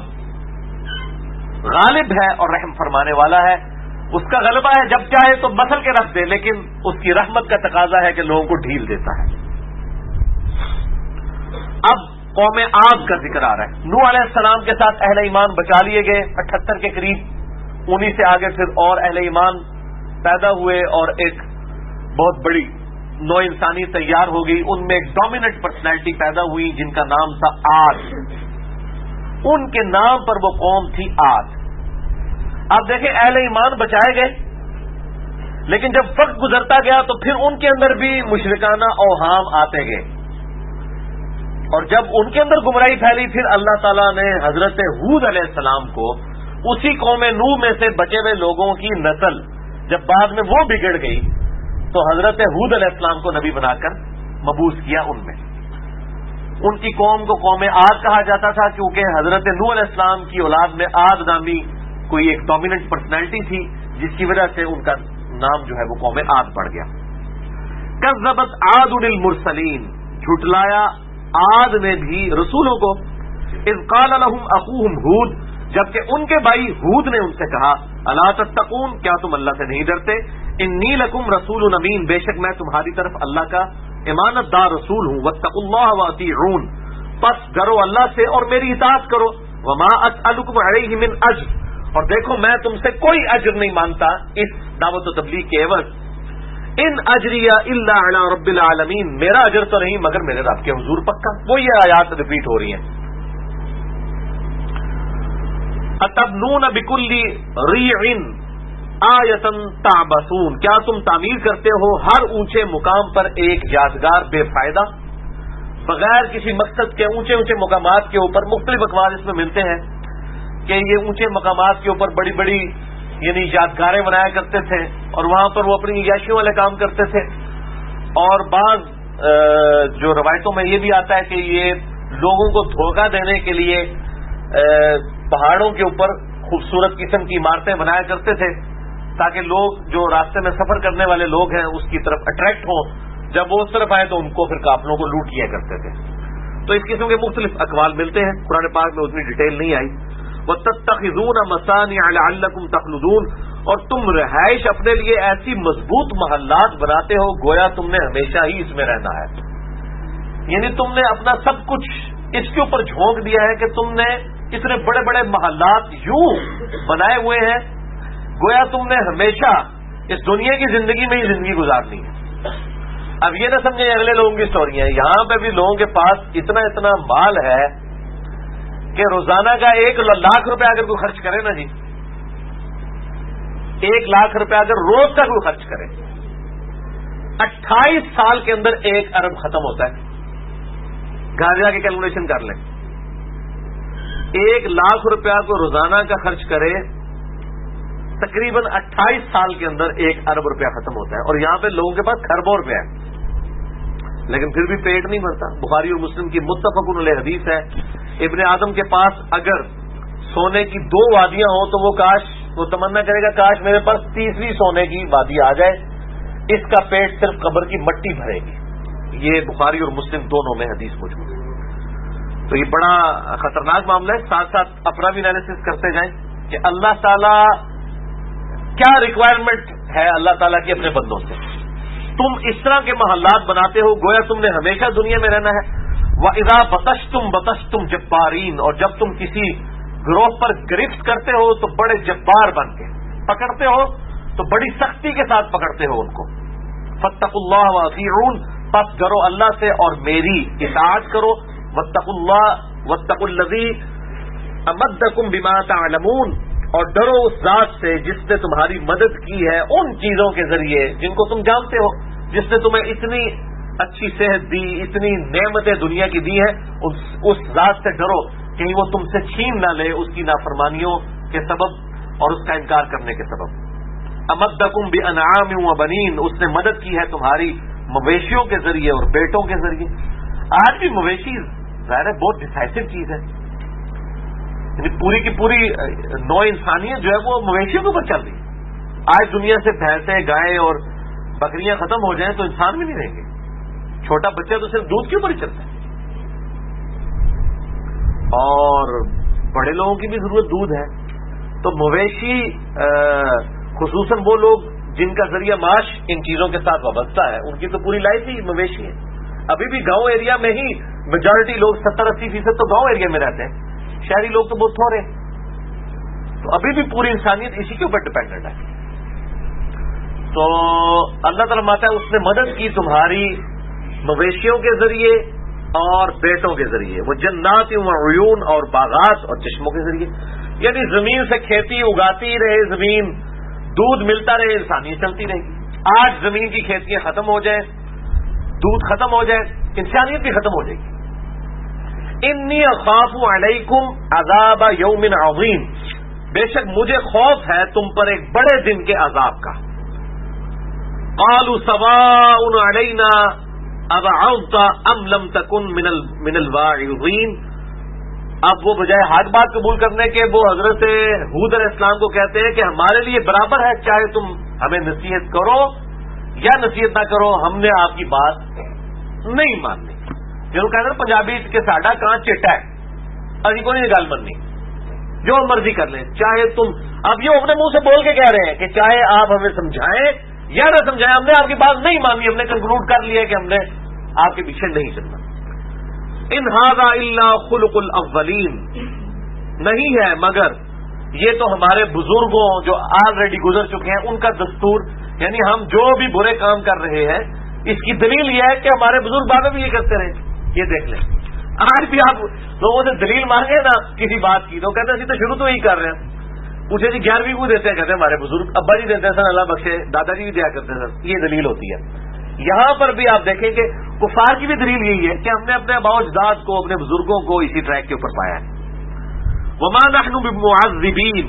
غالب ہے اور رحم فرمانے والا ہے، اس کا غلبہ ہے، جب چاہے تو مسل کے رکھ دے، لیکن اس کی رحمت کا تقاضا ہے کہ لوگوں کو ڈھیل دیتا ہے۔ اب قوم عاد کا ذکر آ رہا ہے۔ نوح علیہ السلام کے ساتھ اہل ایمان بچا لیے گئے 78 کے قریب، انہی سے آگے پھر اور اہل ایمان پیدا ہوئے اور ایک بہت بڑی نو انسانی تیار ہو گئی، ان میں ایک ڈومیننٹ پرسنالٹی پیدا ہوئی جن کا نام تھا عاد، ان کے نام پر وہ قوم تھی عاد۔ اب دیکھیں اہل ایمان بچائے گئے، لیکن جب وقت گزرتا گیا تو پھر ان کے اندر بھی مشرکانہ اوہام آتے گئے، اور جب ان کے اندر گمراہی پھیلی پھر اللہ تعالیٰ نے حضرت ہود علیہ السلام کو اسی قوم نوح میں سے بچے ہوئے لوگوں کی نسل جب بعد میں وہ بگڑ گئی تو حضرت ہود علیہ السلام کو نبی بنا کر مبعوث کیا ان میں۔ ان کی قوم کو قوم عاد کہا جاتا تھا کیونکہ حضرت نوح علیہ السلام کی اولاد میں عاد نامی کوئی ایک ڈومیننٹ پرسنالٹی تھی جس کی وجہ سے ان کا نام جو ہے وہ قوم عاد پڑ گیا۔ کذبت عاد المرسلین، جھٹلایا عاد نے بھی رسولوں کو۔ اذ قال لهم اخوهم ہود، جبکہ ان کے بھائی ہود نے ان سے کہا الا تتقون، کیا تم اللہ سے نہیں ڈرتے؟ انی لکم رسول امین، بے شک میں تمہاری طرف اللہ کا امانت دار رسول ہوں۔ واتقوا اللہ واطیعون، پس ڈرو اللہ سے اور میری اطاعت کرو۔ وما اسألکم علیہ من اجر، اور دیکھو میں تم سے کوئی اجر نہیں مانتا اس دعوت و تبلیغ کے عوض. ان اجریہ الا علی رب العالمین، میرا اجر تو نہیں مگر میرے رب کے حضور پکا. وہ یہ آیات ریپیٹ ہو رہی ہیں. اتبنون بکل ریع آیۃ تعبثون، کیا تم تعمیر کرتے ہو ہر اونچے مقام پر ایک یادگار بے فائدہ، بغیر کسی مقصد کے. اونچے اونچے مقامات کے اوپر مختلف اقوال اس میں ملتے ہیں کہ یہ اونچے مقامات کے اوپر بڑی بڑی یعنی یادگاریں بنایا کرتے تھے اور وہاں پر وہ اپنی عیاشیوں والے کام کرتے تھے. اور بعض جو روایتوں میں یہ بھی آتا ہے کہ یہ لوگوں کو دھوکہ دینے کے لیے پہاڑوں کے اوپر خوبصورت قسم کی عمارتیں بنایا کرتے تھے تاکہ لوگ جو راستے میں سفر کرنے والے لوگ ہیں اس کی طرف اٹریکٹ ہوں. جب وہ اس طرف آئے تو ان کو پھر قافلوں کو لوٹ لیا کرتے تھے. تو اس قسم کے مختلف اقوال ملتے ہیں. قرآن پاک میں اتنی ڈیٹیل نہیں آئی. وَتَتَّخِذُونَ مَصَانِعَ لَعَلَّكُمْ تَخْلُدُونَ، اور تم رہائش اپنے لیے ایسی مضبوط محلات بناتے ہو گویا تم نے ہمیشہ ہی اس میں رہنا ہے. یعنی تم نے اپنا سب کچھ اس کے اوپر جھونک دیا ہے کہ تم نے اتنے بڑے بڑے محلات یوں بنائے ہوئے ہیں گویا تم نے ہمیشہ اس دنیا کی زندگی میں ہی زندگی گزارنی ہے. اب یہ نہ سمجھیں اگلے لوگوں کی سٹوری ہیں، یہاں پہ بھی لوگوں کے پاس اتنا اتنا مال ہے کہ روزانہ کا 1,00,000 روپے اگر کوئی خرچ کرے نا جی، 1,00,000 روپے اگر روز کا کوئی خرچ کرے، 28 سال کے اندر 1 ارب ختم ہوتا ہے. گھر جا کے کیلکولیشن کر لیں. 1,00,000 روپیہ کو روزانہ کا خرچ کرے تقریباً 28 سال کے اندر 1 ارب روپیہ ختم ہوتا ہے. اور یہاں پہ لوگوں کے پاس کھربوں روپیہ ہے لیکن پھر بھی پیٹ نہیں بھرتا. بخاری اور مسلم کی متفق علیہ حدیث ہے، ابن آدم کے پاس اگر سونے کی 2 وادیاں ہوں تو وہ تمنا کرے گا کاش میرے پاس 30ویں سونے کی وادی آ جائے. اس کا پیٹ صرف قبر کی مٹی بھرے گی. یہ بخاری اور مسلم دونوں میں حدیث موجود ہے. تو یہ بڑا خطرناک معاملہ ہے. ساتھ ساتھ اپنا بھی انالیسس کرتے جائیں کہ اللہ تعالی کیا ریکوائرمنٹ ہے اللہ تعالیٰ کی اپنے بندوں سے. تم اس طرح کے محلات بناتے ہو گویا تم نے ہمیشہ دنیا میں رہنا ہے. وَإِذَا بَطَشْتُمْ بَطَشْتُمْ جَبَّارِينَ، اور جب تم کسی گروہ پر گرفت کرتے ہو تو بڑے جبار بن کے پکڑتے ہو تو بڑی سختی کے ساتھ پکڑتے ہو ان کو. فَاتَّقُوا اللَّهَ وَأَطِيعُونِ، پس ڈرو اللہ سے اور میری اطاعت کرو. وَاتَّقُوا اللَّهَ وَاتَّقُوا الَّذِي أَمَدَّكُم بِمَا تَعْلَمُونَ، اور ڈرو اس ذات سے جس نے تمہاری مدد کی ہے ان چیزوں کے ذریعے جن کو تم جانتے ہو، جس نے تمہیں اتنی اچھی صحت دی، اتنی نعمتیں دنیا کی دی ہیں. اس ذات سے ڈرو کہیں وہ تم سے چھین نہ لے اس کی نافرمانیوں کے سبب اور اس کا انکار کرنے کے سبب. امدکم بانعام وبنین، اس نے مدد کی ہے تمہاری مویشیوں کے ذریعے اور بیٹوں کے ذریعے. آج بھی مویشی ظاہر ہے بہت ڈسائسو چیز ہے. یعنی پوری کی پوری نو انسانیت جو ہے وہ مویشیوں کے اوپر چل رہی ہے. آج دنیا سے بھینسیں گائیں اور بکریاں ختم ہو جائیں تو انسان بھی نہیں رہیں گے. چھوٹا بچہ تو صرف دودھ کے اوپر ہی چلتا ہے اور بڑے لوگوں کی بھی ضرورت دودھ ہے. تو مویشی خصوصاً وہ لوگ جن کا ذریعہ معاش ان چیزوں کے ساتھ وابستہ ہے ان کی تو پوری لائف ہی مویشی ہے. ابھی بھی گاؤں ایریا میں ہی میجورٹی لوگ 70-80% تو گاؤں ایریا میں رہتے ہیں، شہری لوگ تو بہت تھوڑے. تو ابھی بھی پوری انسانیت اسی کے اوپر ڈپینڈنٹ ہے. تو اللہ تعالیٰ ماتا ہے اس نے مدد کی تمہاری مویشیوں کے ذریعے اور بیٹوں کے ذریعے. وہ جنات و عیون اور باغات اور چشموں کے ذریعے، یعنی زمین سے کھیتی اگاتی رہے، زمین دودھ ملتا رہے، انسانیت چلتی رہے گی. آج زمین کی کھیتیاں ختم ہو جائیں، دودھ ختم ہو جائے، انسانیت بھی ختم ہو جائے گی. انی اخاف علیکم عذاب یوم عظیم، بے شک مجھے خوف ہے تم پر ایک بڑے دن کے عذاب کا. قالوا سواء علینا ابعثت ام لم تکن من الواعظین. اب وہ بجائے حق بات قبول کرنے کے وہ حضرت ہود علیہ السلام کو کہتے ہیں کہ ہمارے لیے برابر ہے چاہے تم ہمیں نصیحت کرو یا نصیحت نہ کرو، ہم نے آپ کی بات نہیں ماننی. جو کہتے ہیں پنجابی کے ساڈا کہاں چٹا ہے، ابھی کوئی نہیں گل مننی، جو مرضی کر لیں چاہے تم. اب یہ اپنے منہ سے بول کے کہہ رہے ہیں کہ چاہے آپ ہمیں سمجھائیں یا نہ سمجھائیں، ہم نے آپ کی بات نہیں مانی، ہم نے کنکلوڈ کر لیا کہ ہم نے آپ کے پیچھے نہیں چلنا. ان ھذا الا خلق الاولین، نہیں ہے مگر یہ تو ہمارے بزرگوں جو آلریڈی گزر چکے ہیں ان کا دستور، یعنی ہم جو بھی برے کام کر رہے ہیں اس کی دلیل یہ ہے کہ ہمارے بزرگ بعد میں بھی یہ کرتے رہے۔ یہ دیکھ لیں، آج بھی آپ لوگوں سے دلیل مانگے نا کسی بات کی تو کہتے ہیں تو شروع تو یہی کر رہے ہیں۔ پوچھے جی 11ویں کو دیتے ہیں، کہتے ہیں ہمارے بزرگ ابا جی دیتے ہیں سن، اللہ بخشے دادا جی بھی دیا کرتے ہیں سن، یہ دلیل ہوتی ہے۔ یہاں پر بھی آپ دیکھیں کہ کفار کی بھی دلیل یہی ہے کہ ہم نے اپنے آباء و اجداد کو، اپنے بزرگوں کو اسی ٹریک کے اوپر پایا ہے۔ وما نحن بمعذبین،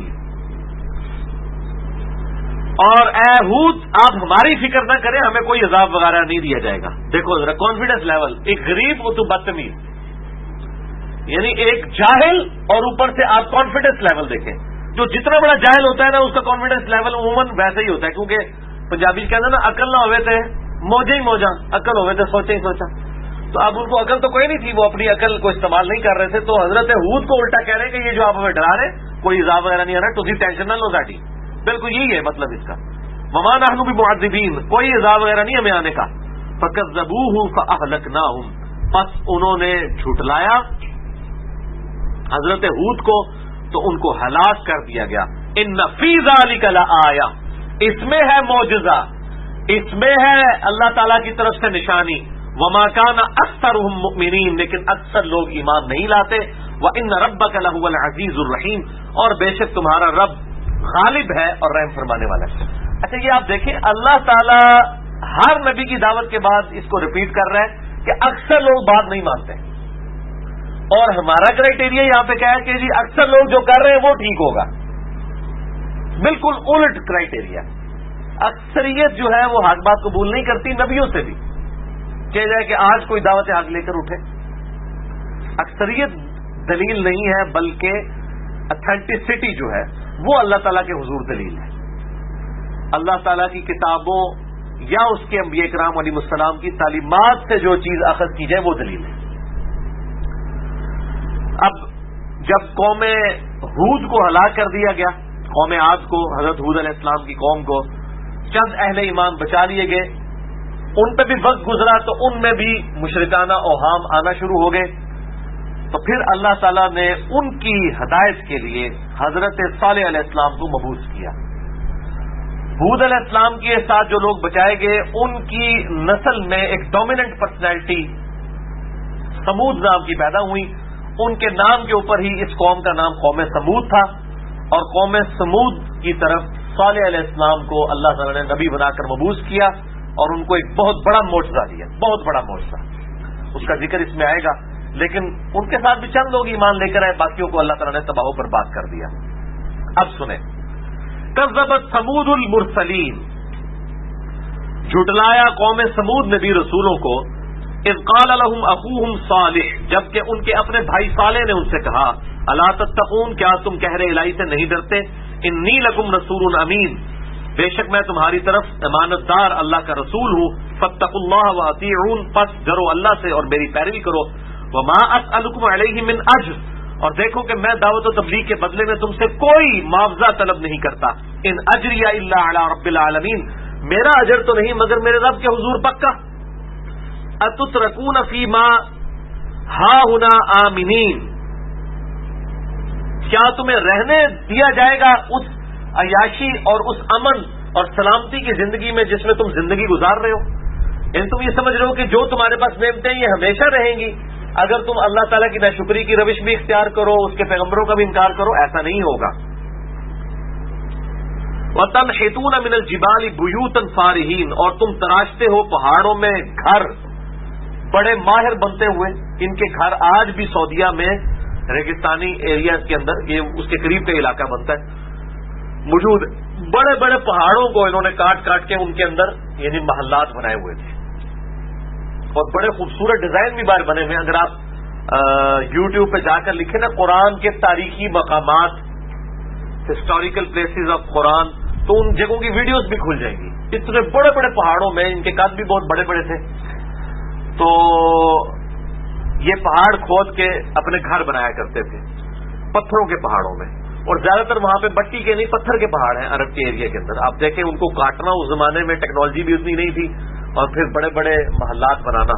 اور اے ہود آپ ہماری فکر نہ کریں، ہمیں کوئی عذاب وغیرہ نہیں دیا جائے گا۔ دیکھو ذرا کانفیڈنس لیول، ایک غریب اور تو بدتمیز، یعنی ایک جاہل اور اوپر سے آپ کانفیڈنس لیول دیکھیں۔ جو جتنا بڑا جاہل ہوتا ہے نا اس کا کانفیڈنس لیول عموماً ویسا ہی ہوتا ہے، کیونکہ پنجابی کہتے ہیں نا عقل نہ ہوئے تھے موجے ہی موجہ، عقل ہوئے تھے سوچے ہی سوچا۔ تو اب ان کو عقل تو کوئی نہیں تھی، وہ اپنی عقل کو استعمال نہیں کر رہے تھے، تو حضرت ہود کو الٹا کہہ رہے ہیں کہ یہ جو آپ ہمیں ڈرا رہے ہیں کوئی عذاب وغیرہ نہیں آ رہا، تجھے ٹینشن نہ لو ذاتی، بالکل یہی ہے مطلب اس کا۔ وما نحن بمعذبین، کوئی عذاب وغیرہ نہیں ہمیں آنے کا۔ فکذبوہ فاہلکناہم، پس انہوں نے جھٹلایا حضرت ہود کو تو ان کو ہلاک کر دیا گیا۔ ان فی ذلک لآیہ، اس میں ہے معجزہ، اس میں ہے اللہ تعالیٰ کی طرف سے نشانی۔ وما کان اکثرهم مؤمنین، لیکن اکثر لوگ ایمان نہیں لاتے۔ وان ربک لہو العزیز الرحیم، اور بے شک تمہارا رب غالب ہے اور رحم فرمانے والا ہے۔ اچھا یہ آپ دیکھیں اللہ تعالیٰ ہر نبی کی دعوت کے بعد اس کو ریپیٹ کر رہا ہے کہ اکثر لوگ بات نہیں مانتے، اور ہمارا کرائٹیریا یہاں پہ کیا ہے کہ جی اکثر لوگ جو کر رہے ہیں وہ ٹھیک ہوگا، بالکل الٹ کرائٹیریا۔ اکثریت جو ہے وہ حق بات قبول نہیں کرتی، نبیوں سے بھی کہہ جائے کہ آج کوئی دعوت حق لے کر اٹھے، اکثریت دلیل نہیں ہے، بلکہ اتھینٹسٹی جو ہے وہ اللہ تعالیٰ کے حضور دلیل ہے۔ اللہ تعالیٰ کی کتابوں یا اس کے انبیاء کرام علیہ السلام کی تعلیمات سے جو چیز اخذ کی جائے وہ دلیل ہے۔ اب جب قوم ہود کو ہلاک کر دیا گیا، قوم عاد کو، حضرت ہود علیہ السلام کی قوم کو چند اہل ایمان بچا لیے گئے، ان پہ بھی وقت گزرا تو ان میں بھی مشرکانہ اوہام آنا شروع ہو گئے، تو پھر اللہ تعالیٰ نے ان کی ہدایت کے لیے حضرت صالح علیہ السلام کو مبعوث کیا۔ ہود علیہ السلام کے ساتھ جو لوگ بچائے گئے ان کی نسل میں ایک ڈومیننٹ پرسنالٹی سمود نام کی پیدا ہوئی، ان کے نام کے اوپر ہی اس قوم کا نام قوم سمود تھا، اور قوم سمود کی طرف صالح علیہ السلام کو اللہ تعالیٰ نے نبی بنا کر مبعوث کیا، اور ان کو ایک بہت بڑا معجزہ دیا، بہت بڑا معجزہ، اس کا ذکر اس میں آئے گا۔ لیکن ان کے ساتھ بھی چند لوگ ایمان لے کر آئے، باقیوں کو اللہ تعالیٰ نے تباہ و برباد کر دیا۔ اب سنیں، کذبت ثمود المرسلین، جھٹلایا قوم سمود نبی رسولوں کو، اذ قال لهم اخوهم صالح، جبکہ ان کے اپنے بھائی صالح نے ان سے کہا، الا تتقون، کیا تم کہر الہی سے نہیں ڈرتے، انی لکم رسول امین، بے شک میں تمہاری طرف امانت دار اللہ کا رسول ہوں، فاتقوا اللہ واطیعون، پس ڈرو اللہ سے اور میری پیروی کرو، وما اسألکم علیہ من اجر، اور دیکھو کہ میں دعوت و تبلیغ کے بدلے میں تم سے کوئی معاوضہ طلب نہیں کرتا، ان اجری الا علی رب العالمین، میرا اجر تو نہیں مگر میرے رب کے حضور پکا۔ اتترکون فیما ہاہنا آمنین، کیا تمہیں رہنے دیا جائے گا اس عیاشی اور اس امن اور سلامتی کی زندگی میں جس میں تم زندگی گزار رہے ہو؟ یعنی تم یہ سمجھ رہے ہو کہ جو تمہارے پاس نعمتیں یہ ہمیشہ رہیں گی، اگر تم اللہ تعالیٰ کی ناشکری کی روش بھی اختیار کرو، اس کے پیغمبروں کا بھی انکار کرو، ایسا نہیں ہوگا۔ وَتَنْحِتُونَ مِنَ الْجِبَالِ بُيُوتًا فَارِهِينَ، اور تم تراشتے ہو پہاڑوں میں گھر بڑے ماہر بنتے ہوئے، ان کے گھر آج بھی سعودیہ میں ریگستانی ایریاز کے اندر، یہ اس کے قریب کا علاقہ بنتا ہے، موجود بڑے بڑے پہاڑوں کو انہوں نے کاٹ کاٹ کے ان کے اندر یعنی محلات بنائے ہوئے تھے، اور بڑے خوبصورت ڈیزائن بھی باہر بنے ہوئے ہیں۔ اگر آپ یوٹیوب پہ جا کر لکھیں نا قرآن کے تاریخی مقامات، ہسٹوریکل پلیسز آف قرآن، تو ان جگہوں کی ویڈیوز بھی کھل جائیں گی۔ اتنے بڑے بڑے پہاڑوں میں، ان کے قد بھی بہت بڑے بڑے تھے، تو یہ پہاڑ کھود کے اپنے گھر بنایا کرتے تھے پتھروں کے پہاڑوں میں، اور زیادہ تر وہاں پہ مٹی کے نہیں پتھر کے پہاڑ ہیں عرب کے ایریا کے اندر۔ آپ دیکھیں ان کو کاٹنا، اس زمانے میں ٹیکنالوجی بھی اتنی نہیں تھی، اور پھر بڑے بڑے محلات بنانا۔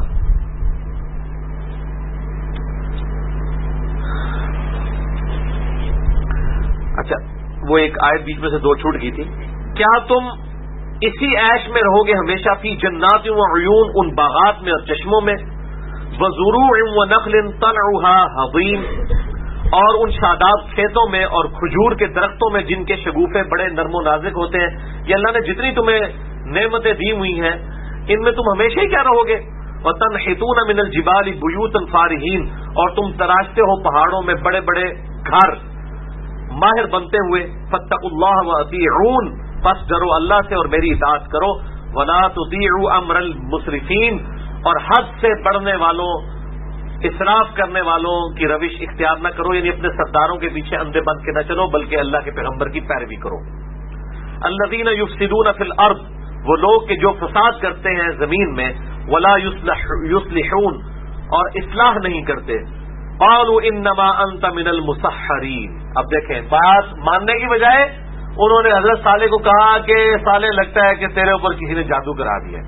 اچھا وہ ایک آیت بیچ میں سے دو چھوٹ گئی تھی. کیا تم اسی عیش میں رہو گے ہمیشہ؟ فی جنات و عیون، ان باغات میں اور چشموں میں، وزروع و نخل طلعها حضیم، اور ان شاداب کھیتوں میں اور کھجور کے درختوں میں جن کے شگوفے بڑے نرم و نازک ہوتے ہیں. یہ اللہ نے جتنی تمہیں نعمتیں دی ہوئی ہیں ان میں تم ہمیشہ ہی کیا رہو گے. وَتَنْحِتُونَ مِنَ الْجِبَالِ بُيُوتًا فَارِهِينَ، اور تم تراشتے ہو پہاڑوں میں بڑے بڑے گھر ماہر بنتے ہوئے. فَاتَّقُوا اللَّهَ وَأَطِيعُونِ، پس ڈرو اللہ سے اور میری اطاعت کرو. وَلَا تُطِيعُوا أَمْرَ الْمُسْرِفِينَ، اور حد سے بڑھنے والوں، اسراف کرنے والوں کی روش اختیار نہ کرو، یعنی اپنے سرداروں کے پیچھے اندھے بن کے نہ چلو بلکہ اللہ کے پیغمبر کی پیروی کرو. الذین یفسدون فی الارض، وہ لوگ کہ جو فساد کرتے ہیں زمین میں. ولا یصلحون، اور اصلاح نہیں کرتے. قالوا انما انت من المسحرین، اب دیکھیں بات ماننے کی بجائے انہوں نے حضرت صالح کو کہا کہ صالح لگتا ہے کہ تیرے اوپر کسی نے جادو کرا دیا.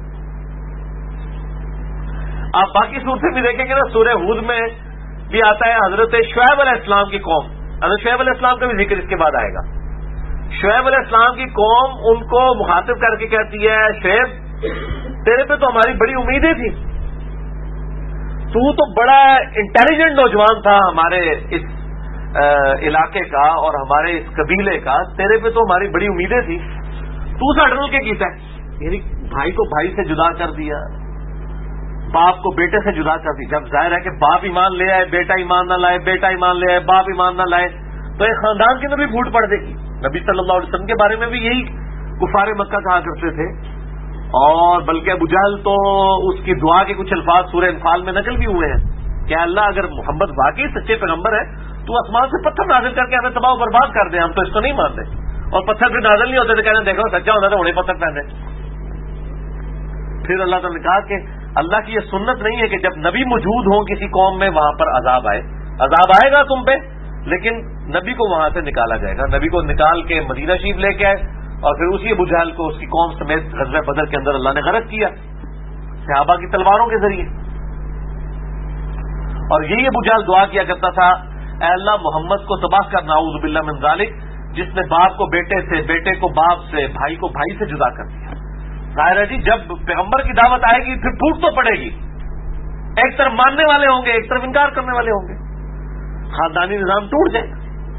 آپ باقی صورتیں بھی دیکھیں گے نا، سورہ ہود میں بھی آتا ہے حضرت شعیب علیہ السلام کی قوم. حضرت شعیب علیہ السلام کا بھی ذکر اس کے بعد آئے گا. شعیب علیہ السلام کی قوم ان کو مخاطب کر کے کہتی ہے شعیب تیرے پہ تو ہماری بڑی امیدیں تھیں، تو بڑا انٹیلیجنٹ نوجوان تھا ہمارے اس علاقے کا اور ہمارے اس قبیلے کا، تیرے پہ تو ہماری بڑی امیدیں تھیں، تو سا ڈرل کے کیتا ہے. یعنی بھائی کو بھائی سے جدا کر دیا، باپ کو بیٹے سے جدا کر دی. جب ظاہر ہے کہ باپ ایمان لے آئے بیٹا ایمان نہ لائے، بیٹا ایمان لے آئے باپ ایمان نہ لائے، تو ایک خاندان کے اندر بھی پھوٹ پڑ دے گی. نبی صلی اللہ علیہ وسلم کے بارے میں بھی یہی کفار مکہ کہا کرتے تھے، اور بلکہ ابو جہل تو اس کی دعا کے کچھ الفاظ سورہ انفال میں نقل بھی ہوئے ہیں کہ اللہ اگر محمد واقعی سچے پیغمبر ہے تو آسمان سے پتھر نازل کر کے ہمیں تباہ و برباد کر دیں، ہم تو اس کو نہیں مانتے. اور پتھر پھر نازل نہیں ہوتے تو کہتے دیکھو سچا ہوتا تو انہیں پتھر پہنے. پھر اللہ تعالیٰ نے کہا کہ اللہ کی یہ سنت نہیں ہے کہ جب نبی موجود ہوں کسی قوم میں وہاں پر عذاب آئے. عذاب آئے گا تم پہ لیکن نبی کو وہاں سے نکالا جائے گا. نبی کو نکال کے مدینہ شریف لے کے آئے اور پھر اسی ابو جہل کو اس کی قوم سمیت غزوہ بدر کے اندر اللہ نے غرق کیا صحابہ کی تلواروں کے ذریعے. اور یہی ابو جہل دعا کیا کرتا تھا اے اللہ محمد کو تباہ کر، نعوذ باللہ من ذالک، جس نے باپ کو بیٹے سے، بیٹے کو باپ سے، بھائی کو بھائی سے جدا کر دیا. ظاہر ہے جی جب پیغمبر کی دعوت آئے گی پھر ٹوٹ تو پڑے گی. ایک طرف ماننے والے ہوں گے، ایک طرف انکار کرنے والے ہوں گے، خاندانی نظام ٹوٹ جائے گا.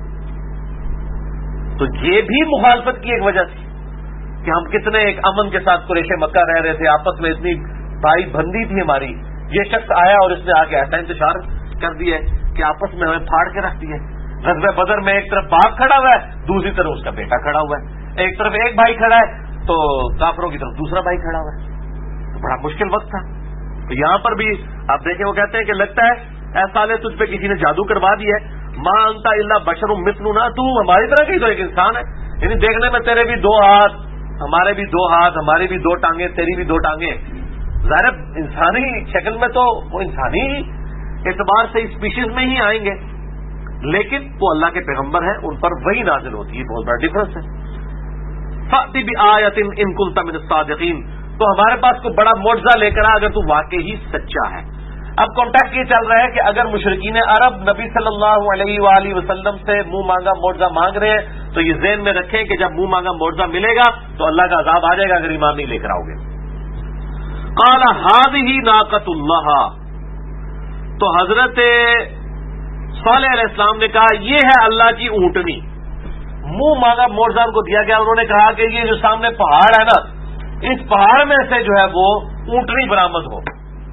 تو یہ بھی مخالفت کی ایک وجہ تھی کہ ہم کتنے ایک امن کے ساتھ قریش مکہ رہ رہے تھے، آپس میں اتنی بھائی بندی تھی ہماری. یہ شخص آیا اور اس نے آ کے ایسا انتشار کر دیا کہ آپس میں ہمیں پھاڑ کے رکھ دیا. غزوہ بدر میں ایک طرف باپ کھڑا ہوا ہے، دوسری طرف اس کا بیٹا کھڑا ہوا ہے، ایک طرف ایک بھائی کھڑا ہے تو کافروں کی طرف دوسرا بھائی کھڑا ہوا ہے. تو بڑا مشکل وقت تھا. تو یہاں پر بھی آپ دیکھیں وہ کہتے ہیں کہ لگتا ہے اے صالح تجھ پہ کسی نے جادو کروا دی ہے. ما انت الا بشر مثلنا، تو ہماری طرح کی تو ایک انسان ہے. یعنی دیکھنے میں تیرے بھی دو ہاتھ، ہمارے بھی دو ہاتھ، ہماری بھی دو ٹانگیں، تیری بھی دو ٹانگیں. ظاہر انسانی شکل میں تو وہ انسانی اعتبار سے اسپیشیز میں ہی آئیں گے، لیکن وہ اللہ کے پیغمبر ہیں، ان پر وہی نازل ہوتی ہے. بہت بڑا ڈفرنس ہے. فَأْتِ بِآیَةٍ إِن كُنتَ مِنَ الصَّادِقِينَ، تو ہمارے پاس کوئی بڑا معجزہ لے کر آ اگر تو واقعی ہی سچا ہے. اب کانٹیکٹ یہ چل رہا ہے کہ اگر مشرکین عرب نبی صلی اللہ علیہ وآلہ وسلم سے منہ مانگا معجزہ مانگ رہے ہیں تو یہ ذہن میں رکھیں کہ جب منہ مانگا معجزہ ملے گا تو اللہ کا عذاب آ جائے گا اگر ایمان نہیں لے کر آؤ گے. قال هذه ناقۃ اللہ، تو حضرت صالح علیہ السلام نے کہا یہ ہے اللہ کی اونٹنی. منہ مانگا معجزہ ان کو دیا گیا. انہوں نے کہا کہ یہ جو سامنے پہاڑ ہے نا، اس پہاڑ میں سے جو ہے وہ اونٹنی برآمد ہو.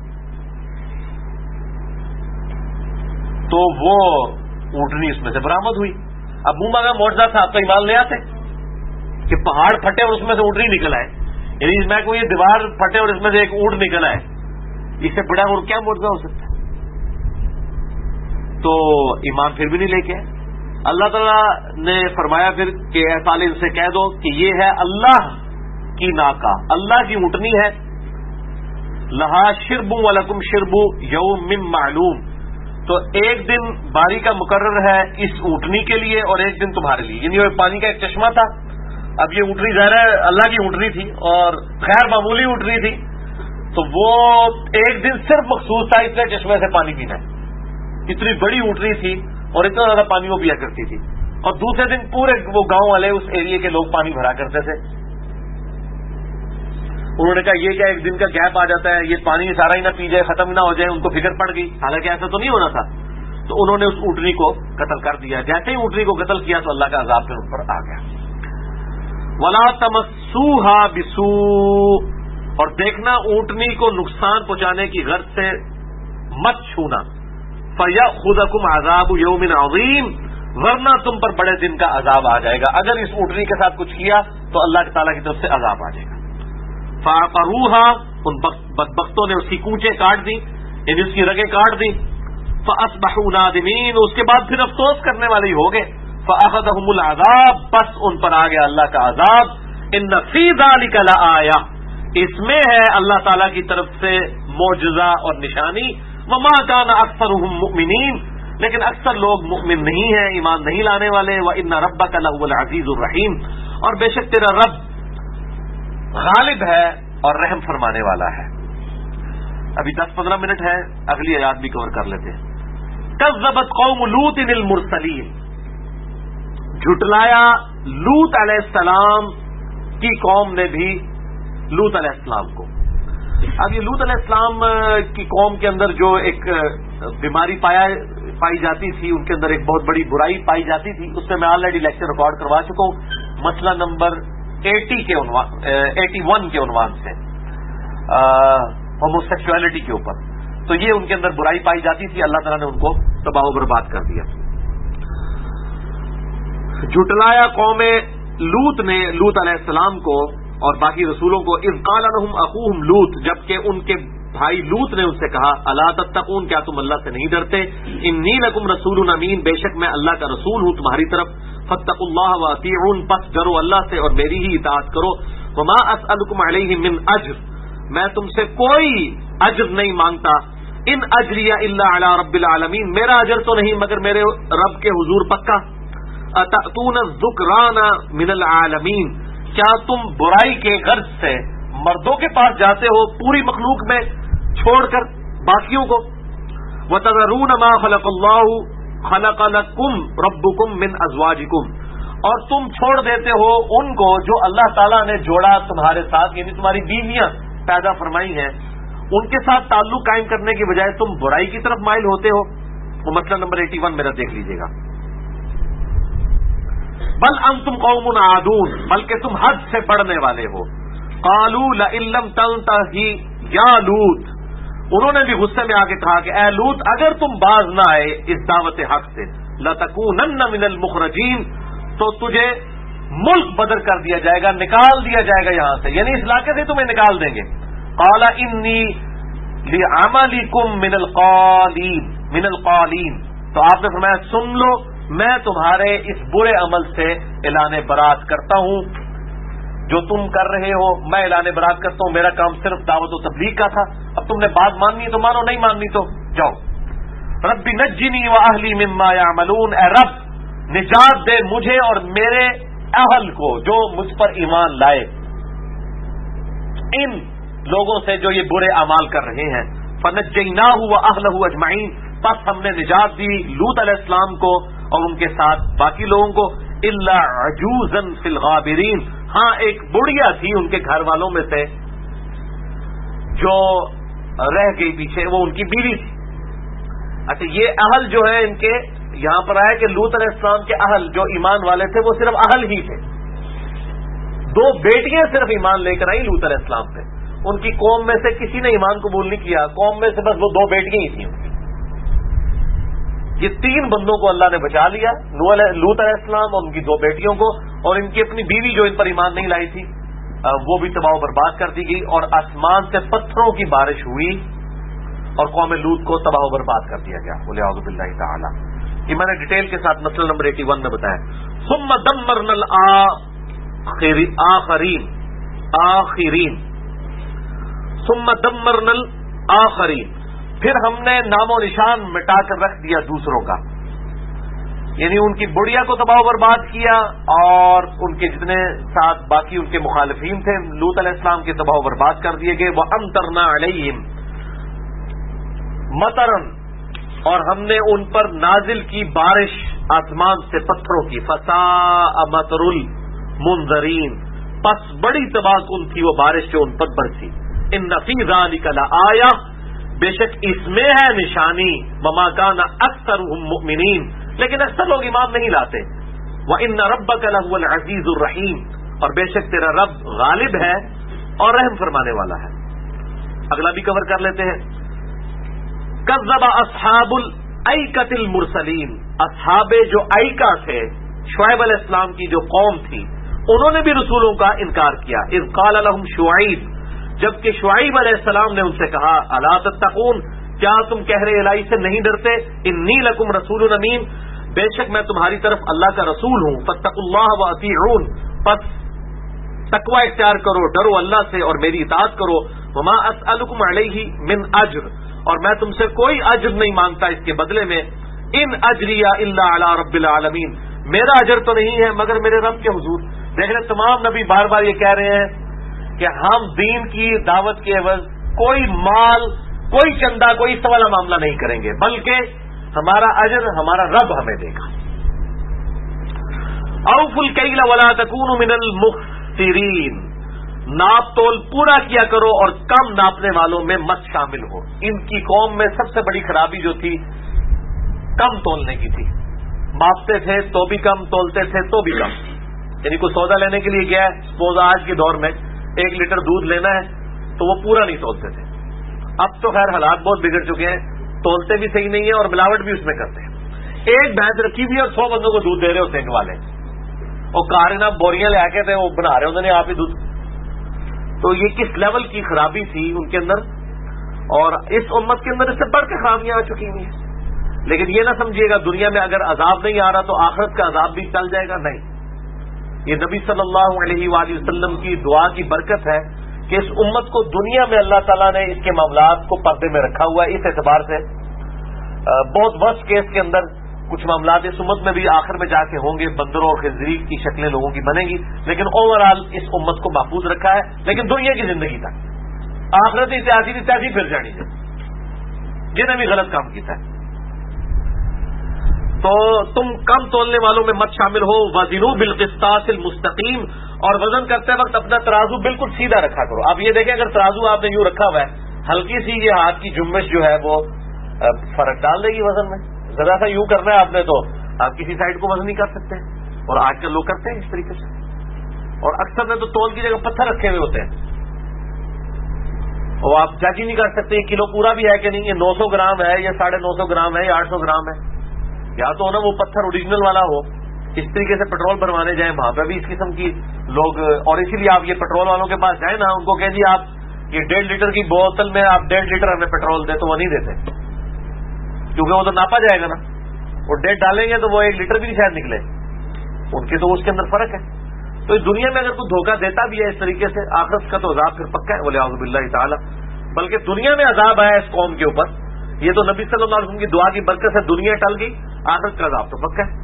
تو وہ اونٹنی اس میں سے برآمد ہوئی. اب منہ مانگا معجزہ تھا تو ایمان لے آتے کہ پہاڑ پھٹے اور اس میں سے اونٹنی نکل آئے. یعنی میں کوئی دیوار پھٹے اور اس میں سے ایک اونٹ نکل آئے، اس سے بڑا اور کیا معجزہ ہو سکتا ہے؟ تو ایمان پھر بھی نہیں لے کے آئے. اللہ تعالیٰ نے فرمایا پھر کہ اے صالح سے کہہ دو کہ یہ ہے اللہ کی ناقہ، اللہ کی اونٹنی ہے. لہا شرب ولکم شرب یوم معلوم، تو ایک دن باری کا مقرر ہے اس اونٹنی کے لیے اور ایک دن تمہارے لیے. یعنی وہ پانی کا ایک چشمہ تھا. اب یہ اونٹنی ظاہر ہے اللہ کی اونٹنی تھی اور خیر معمولی اونٹنی تھی، تو وہ ایک دن صرف مخصوص تھا اتنے چشمے سے پانی پینا ہے. اتنی بڑی اونٹنی تھی اور اتنا زیادہ پانی وہ پیا کرتی تھی. اور دوسرے دن پورے وہ گاؤں والے اس ایریے کے لوگ پانی بھرا کرتے تھے. انہوں نے کہا یہ کیا ایک دن کا گیپ آ جاتا ہے, یہ پانی سارا ہی نہ پی جائے, ختم نہ ہو جائے. ان کو فکر پڑ گئی, حالانکہ ایسا تو نہیں ہونا تھا. تو انہوں نے اس اونٹنی کو قتل کر دیا. جیسے ہی اونٹنی کو قتل کیا تو اللہ کا عذاب پھر ان پر آ گیا. وَلَا تَمَسُّوهَا بِسُوءٍ, اور دیکھنا اونٹنی کو نقصان پہنچانے کی غرض سے مت چھونا. فَيَأْخُذَكُمْ عَذَابُ يَوْمٍ عَظِيمٍ, ورنہ تم پر بڑے دن کا عذاب آ جائے گا. اگر اس اونٹنی کے ساتھ کچھ کیا تو اللہ تعالیٰ کی طرف سے عذاب آ جائے گا. فَعَقَرُوهَا, ان بدبختوں نے اس کی کونچیں کاٹ دی, یعنی اس کی رگیں کاٹ دی. فَأَصْبَحُوا نَادِمِينَ, اس کے بعد پھر افسوس کرنے والے ہی ہو گئے. فَأَخَذَهُمُ الْعَذَابُ, بس ان پر آ گیا اللہ کا عذاب. إِنَّ فِي ذَلِكَ لَآيَةً, اس میں ہے اللہ تعالیٰ کی طرف سے معجزہ اور نشانی. وَمَا كَانَ أَكْثَرُهُم مُؤْمِنِينَ, لیکن اکثر لوگ مؤمن نہیں ہیں, ایمان نہیں لانے والے. وَإِنَّ رَبَّكَ لَهُوَ الْعَزِيزُ الرَّحِيمُ, اور بے شک تیرا رب غالب ہے اور رحم فرمانے والا ہے. ابھی 10-15 منٹ ہے, اگلی آیات بھی کور کر لیتے ہیں. کذبت قوم لوط المرسلین, جھٹلایا لوط علیہ السلام کی قوم نے بھی لوط علیہ السلام کو. اب یہ لوط علیہ السلام کی قوم کے اندر جو ایک بیماری پائی جاتی تھی, ان کے اندر ایک بہت بڑی برائی پائی جاتی تھی, اس میں آلریڈی لیکچر ریکارڈ کروا چکا ہوں. مسئلہ نمبر 81 کے عنوان سے ہوموسیکسولیٹی کے اوپر. تو یہ ان کے اندر برائی پائی جاتی تھی, اللہ تعالیٰ نے ان کو تباہ و برباد کر دیا. جھٹلایا قوم لوط نے لوط علیہ السلام کو اور باقی رسولوں کو. اذ قال لهم اخوهم لوط, جبکہ ان کے بھائی لوط نے ان سے کہا الا تتقون, کیا تم اللہ سے نہیں ڈرتے. انی لکم رسول امین, بے شک میں اللہ کا رسول ہوں تمہاری طرف. فاتقوا اللہ واطیعون, پس ڈرو اللہ سے اور میری ہی اطاعت کرو. وما اسألکم علیہ من اجر, میں تم سے کوئی اجر نہیں مانگتا. ان اجریہ الا علی رب العالمین, میرا اجر تو نہیں مگر میرے رب کے حضور پکا. اتأتون الذکران من العالمین, کیا تم برائی کے غرض سے مردوں کے پاس جاتے ہو پوری مخلوق میں چھوڑ کر باقیوں کو. وتذرون ما خلق اللہ خلق لکم ربکم من ازواجکم, اور تم چھوڑ دیتے ہو ان کو جو اللہ تعالیٰ نے جوڑا تمہارے ساتھ, یعنی تمہاری بیویاں پیدا فرمائی ہیں, ان کے ساتھ تعلق قائم کرنے کی بجائے تم برائی کی طرف مائل ہوتے ہو. وہ مسئلہ نمبر 81 میرا دیکھ لیجئے گا. بل انتم قوم عادون, بلکہ تم حد سے بڑھنے والے ہو. قالوا لئن لم تنتهی یا لوط, انہوں نے بھی غصے میں آ کے کہا کہ اے لوط اگر تم باز نہ آئے اس دعوت حق سے, لتکونن من المخرجین, تو تجھے ملک بدر کر دیا جائے گا, نکال دیا جائے گا یہاں سے, یعنی اس علاقے سے تمہیں نکال دیں گے. قال انی لعملکم من القالین, تو آپ نے فرمایا سن لو, میں تمہارے اس برے عمل سے اعلان برات کرتا ہوں. جو تم کر رہے ہو میں اعلان برات کرتا ہوں, میرا کام صرف دعوت و تبلیغ کا تھا. اب تم نے بات ماننی ہے تو مانو, نہیں ماننی تو جاؤ. رب نجنی واہلی مما یعملون, اے رب نجات دے مجھے اور میرے اہل کو جو مجھ پر ایمان لائے ان لوگوں سے جو یہ برے اعمال کر رہے ہیں. فنجیناہ واہلہ اجمعین, پس ہم نے نجات دی لوط علیہ السلام کو اور ان کے ساتھ باقی لوگوں کو. الا عجوزا فی الغابرین, ہاں ایک بڑھیا تھی ان کے گھر والوں میں سے جو رہ گئی پیچھے, وہ ان کی بیوی تھی. اچھا یہ اہل جو ہے ان کے یہاں پر آیا کہ لوط علیہ السلام کے اہل جو ایمان والے تھے وہ صرف اہل ہی تھے. 2 بیٹیاں صرف ایمان لے کر آئی لوط علیہ السلام پہ, ان کی قوم میں سے کسی نے ایمان قبول نہیں کیا, قوم میں سے بس وہ 2 بیٹیاں ہی تھیں ان کی. یہ 3 بندوں کو اللہ نے بچا لیا, لوط علیہ السلام اور ان کی 2 بیٹیوں کو, اور ان کی اپنی بیوی جو ان پر ایمان نہیں لائی تھی وہ بھی تباہ و برباد کر دی گئی, اور آسمان سے پتھروں کی بارش ہوئی اور قوم لوط کو تباہ و برباد کر دیا گیا. وَلِعَوْذُ بِاللَّهِ تَعَالَى. یہ میں نے ڈیٹیل کے ساتھ مسئلہ نمبر 81 میں بتایا. ثُمَّ دَمَّرْنَا الْآخِرِينَ, ثُمَّ دَمَّرْنَا الْآخِرِينَ, پھر ہم نے نام و نشان مٹا کر رکھ دیا دوسروں کا, یعنی ان کی بڑھیا کو تباہ و برباد کیا اور ان کے جتنے ساتھ باقی ان کے مخالفین تھے لوط علیہ السلام کے تباہ و برباد کر دیے گئے. وَأَمْطَرْنَا عَلَيْهِمْ مَطَرًا, اور ہم نے ان پر نازل کی بارش آسمان سے پتھروں کی، فساء مطر المنذرین، پس بڑی تباہ کن تھی وہ بارش جو ان پر برسی. ان فی ذلک لآیہ، بے شک اس میں ہے نشانی، وما کان اکثرهم مؤمنین، لیکن اکثر لوگ ایمان نہیں لاتے. وان ربک لہو العزیز الرحیم، اور بے شک تیرا رب غالب ہے اور رحم فرمانے والا ہے. اگلا بھی کور کر لیتے ہیں. کذب اصحاب الایکۃ المرسلین، اصحاب جو ایکا تھے، شعیب علیہ السلام کی جو قوم تھی، انہوں نے بھی رسولوں کا انکار کیا. اذ قال لهم شعیب، جبکہ شعیب علیہ السلام نے ان سے کہا، الا تتقون، کیا تم کہہ رہے الہی سے نہیں ڈرتے؟ انی لکم رسول امین، بے شک میں تمہاری طرف اللہ کا رسول ہوں. فاتقوا اللہ واطیعون، پس تقوی اختیار کرو، ڈرو اللہ سے اور میری اطاعت کرو. وما اسألکم علیہ من اجر، اور میں تم سے کوئی اجر نہیں مانگتا اس کے بدلے میں. ان اجری الا علی رب العالمین، میرا اجر تو نہیں ہے مگر میرے رب کے حضور. دیکھ لیں تمام نبی بار بار یہ کہہ رہے ہیں کہ ہم دین کی دعوت کے عوض کوئی مال، کوئی چندہ، کوئی اس والا معاملہ نہیں کریں گے، بلکہ ہمارا اجر ہمارا رب ہمیں دے گا. اوفوا الکیل ولا تکونوا من المخسرین، ناپ تول پورا کیا کرو اور کم ناپنے والوں میں مت شامل ہو. ان کی قوم میں سب سے بڑی خرابی جو تھی کم تولنے کی تھی. ماپتے تھے تو بھی کم، تولتے تھے تو بھی کم. یعنی کوئی سودا لینے کے لیے گیا ہے، سپوز آج کے دور میں 1 لیٹر دودھ لینا ہے تو وہ پورا نہیں تولتے تھے. اب تو خیر حالات بہت بگڑ چکے ہیں، تولتے بھی صحیح نہیں ہے اور ملاوٹ بھی اس میں کرتے ہیں. ایک بھینس رکھی ہوئی اور 100 بندوں کو دودھ دے رہے ہوتے ہیں والے، اور کارنا بوریاں لے کے تھے وہ بنا رہے ہوتے ہیں آپ ہی دودھ. تو یہ کس لیول کی خرابی تھی ان کے اندر، اور اس امت کے اندر اس سے بڑھ کے خرابیاں آ چکی ہوئی ہیں. لیکن یہ نہ سمجھیے گا دنیا میں اگر عذاب نہیں آ رہا تو آخرت کا عذاب بھی چل جائے گا، نہیں. یہ نبی صلی اللہ علیہ وآلہ وسلم کی دعا کی برکت ہے کہ اس امت کو دنیا میں اللہ تعالیٰ نے اس کے معاملات کو پردے میں رکھا ہوا ہے. اس اعتبار سے بہت ورسٹ کیس کے اندر کچھ معاملات اس امت میں بھی آخر میں جا کے ہوں گے، بندروں اور خنزیر کی شکلیں لوگوں کی بنے گی، لیکن اوور آل اس امت کو محفوظ رکھا ہے. لیکن دنیا کی زندگی تک آخرت اتحادی پھر جانی ہے جنہیں بھی غلط کام کیا ہے. تو تم کم تولنے والوں میں مت شامل ہو. وزنوا بالقسطاس المستقیم، اور وزن کرتے وقت اپنا ترازو بالکل سیدھا رکھا کرو. اب یہ دیکھیں اگر ترازو آپ نے یوں رکھا ہوا ہے، ہلکی سی یہ ہاتھ کی جمبش جو ہے وہ فرق ڈال دے گی وزن میں. ذرا سا یوں کرنا ہے آپ نے تو آپ کسی سائڈ کو وزن نہیں کر سکتے، اور آج کل لوگ کرتے ہیں اس طریقے سے. اور اکثر نے تو تول کی جگہ پتھر رکھے ہوئے ہوتے ہیں، اور آپ جج ہی نہیں کر سکتے یہ کلو پورا بھی ہے کہ نہیں، یہ 900 گرام ہے یا 950 گرام ہے یا 800 گرام ہے. یا تو نا وہ پتھر اوریجنل والا ہو. اس طریقے سے پیٹرول بھروانے جائیں وہاں پہ بھی اس قسم کی لوگ، اور اسی لیے آپ یہ پیٹرول والوں کے پاس جائیں نا، ان کو کہیں جی آپ یہ 1.5 لیٹر کی بوتل میں آپ 1.5 لیٹر ہمیں پیٹرول دیں، تو وہ نہیں دیتے، کیونکہ وہ تو ناپا جائے گا نا. وہ 1.5 ڈالیں گے تو وہ 1 لیٹر بھی نہیں شاید نکلے. ان کے تو اس کے اندر فرق ہے. تو اس دنیا میں اگر کوئی دھوکہ دیتا بھی ہے اس طریقے سے، آخرت کا تو عذاب پھر پکا ہے، ولی اعوذ باللہ تعالی. بلکہ دنیا میں عذاب آیا اس قوم کے اوپر، یہ تو نبی صلی اللہ علیہ وسلم کی دعا کی برکت سے دنیا ٹل گئی، آخرت کا عذاب تو پکا ہے.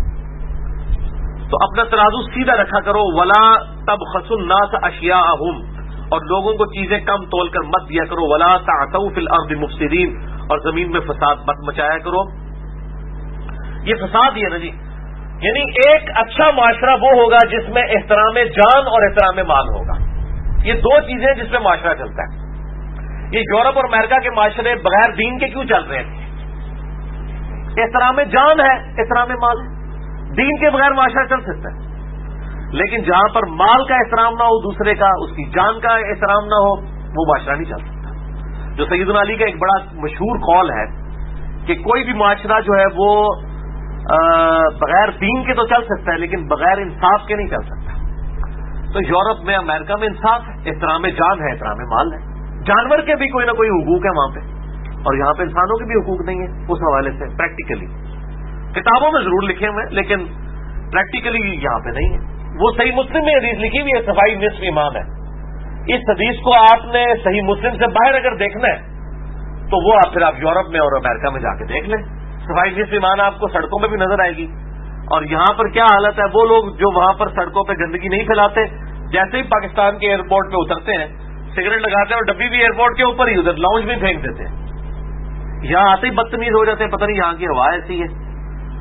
تو اپنا ترازو سیدھا رکھا کرو. ولا تبخسوا الناس اشیاءهم، اور لوگوں کو چیزیں کم تول کر مت دیا کرو. ولا تعثوا فی الارض مفسدین، اور زمین میں فساد مت مچایا کرو. یہ فساد ہی ہے نا جی. یعنی ایک اچھا معاشرہ وہ ہوگا جس میں احترام جان اور احترام مال ہوگا. یہ دو چیزیں جس میں معاشرہ چلتا ہے. یہ یورپ اور امریکہ کے معاشرے بغیر دین کے کیوں چل رہے ہیں؟ احترام جان ہے، احترام مال ہے. دین کے بغیر معاشرہ چل سکتا ہے، لیکن جہاں پر مال کا احترام نہ ہو دوسرے کا، اس کی جان کا احترام نہ ہو، وہ معاشرہ نہیں چل سکتا. جو سیدنا علی کا ایک بڑا مشہور قول ہے کہ کوئی بھی معاشرہ جو ہے وہ بغیر دین کے تو چل سکتا ہے لیکن بغیر انصاف کے نہیں چل سکتا. تو یورپ میں، امریکہ میں انصاف ہے، احترام جان ہے، احترام مال ہے. جانور کے بھی کوئی نہ کوئی حقوق ہے وہاں پہ، اور یہاں پہ انسانوں کے بھی حقوق نہیں ہے. اس حوالے سے پریکٹیکلی کتابوں میں ضرور لکھے ہوئے ہیں لیکن پریکٹیکلی یہاں پہ نہیں ہے. وہ صحیح مسلم میں حدیث لکھی ہوئی ہے، صفائی نصف ایمان ہے. اس حدیث کو آپ نے صحیح مسلم سے باہر اگر دیکھنا ہے تو وہ پھر آپ یورپ میں اور امریکہ میں جا کے دیکھ لیں. صفائی نصف ایمان آپ کو سڑکوں پہ بھی نظر آئے گی. اور یہاں پر کیا حالت ہے، وہ لوگ جو وہاں پر سڑکوں پہ گندگی نہیں پھیلاتے، جیسے ہی پاکستان کے ایئرپورٹ پہ اترتے ہیں سگریٹ لگاتے ہیں اور ڈبی بھی ایئرپورٹ کے اوپر ہی ادھر لاؤنج میں پھینک دیتے ہیں. یہاں آتے ہی بدتمیز ہو جاتے ہیں، پتہ نہیں یہاں کی ہوا ایسی ہے.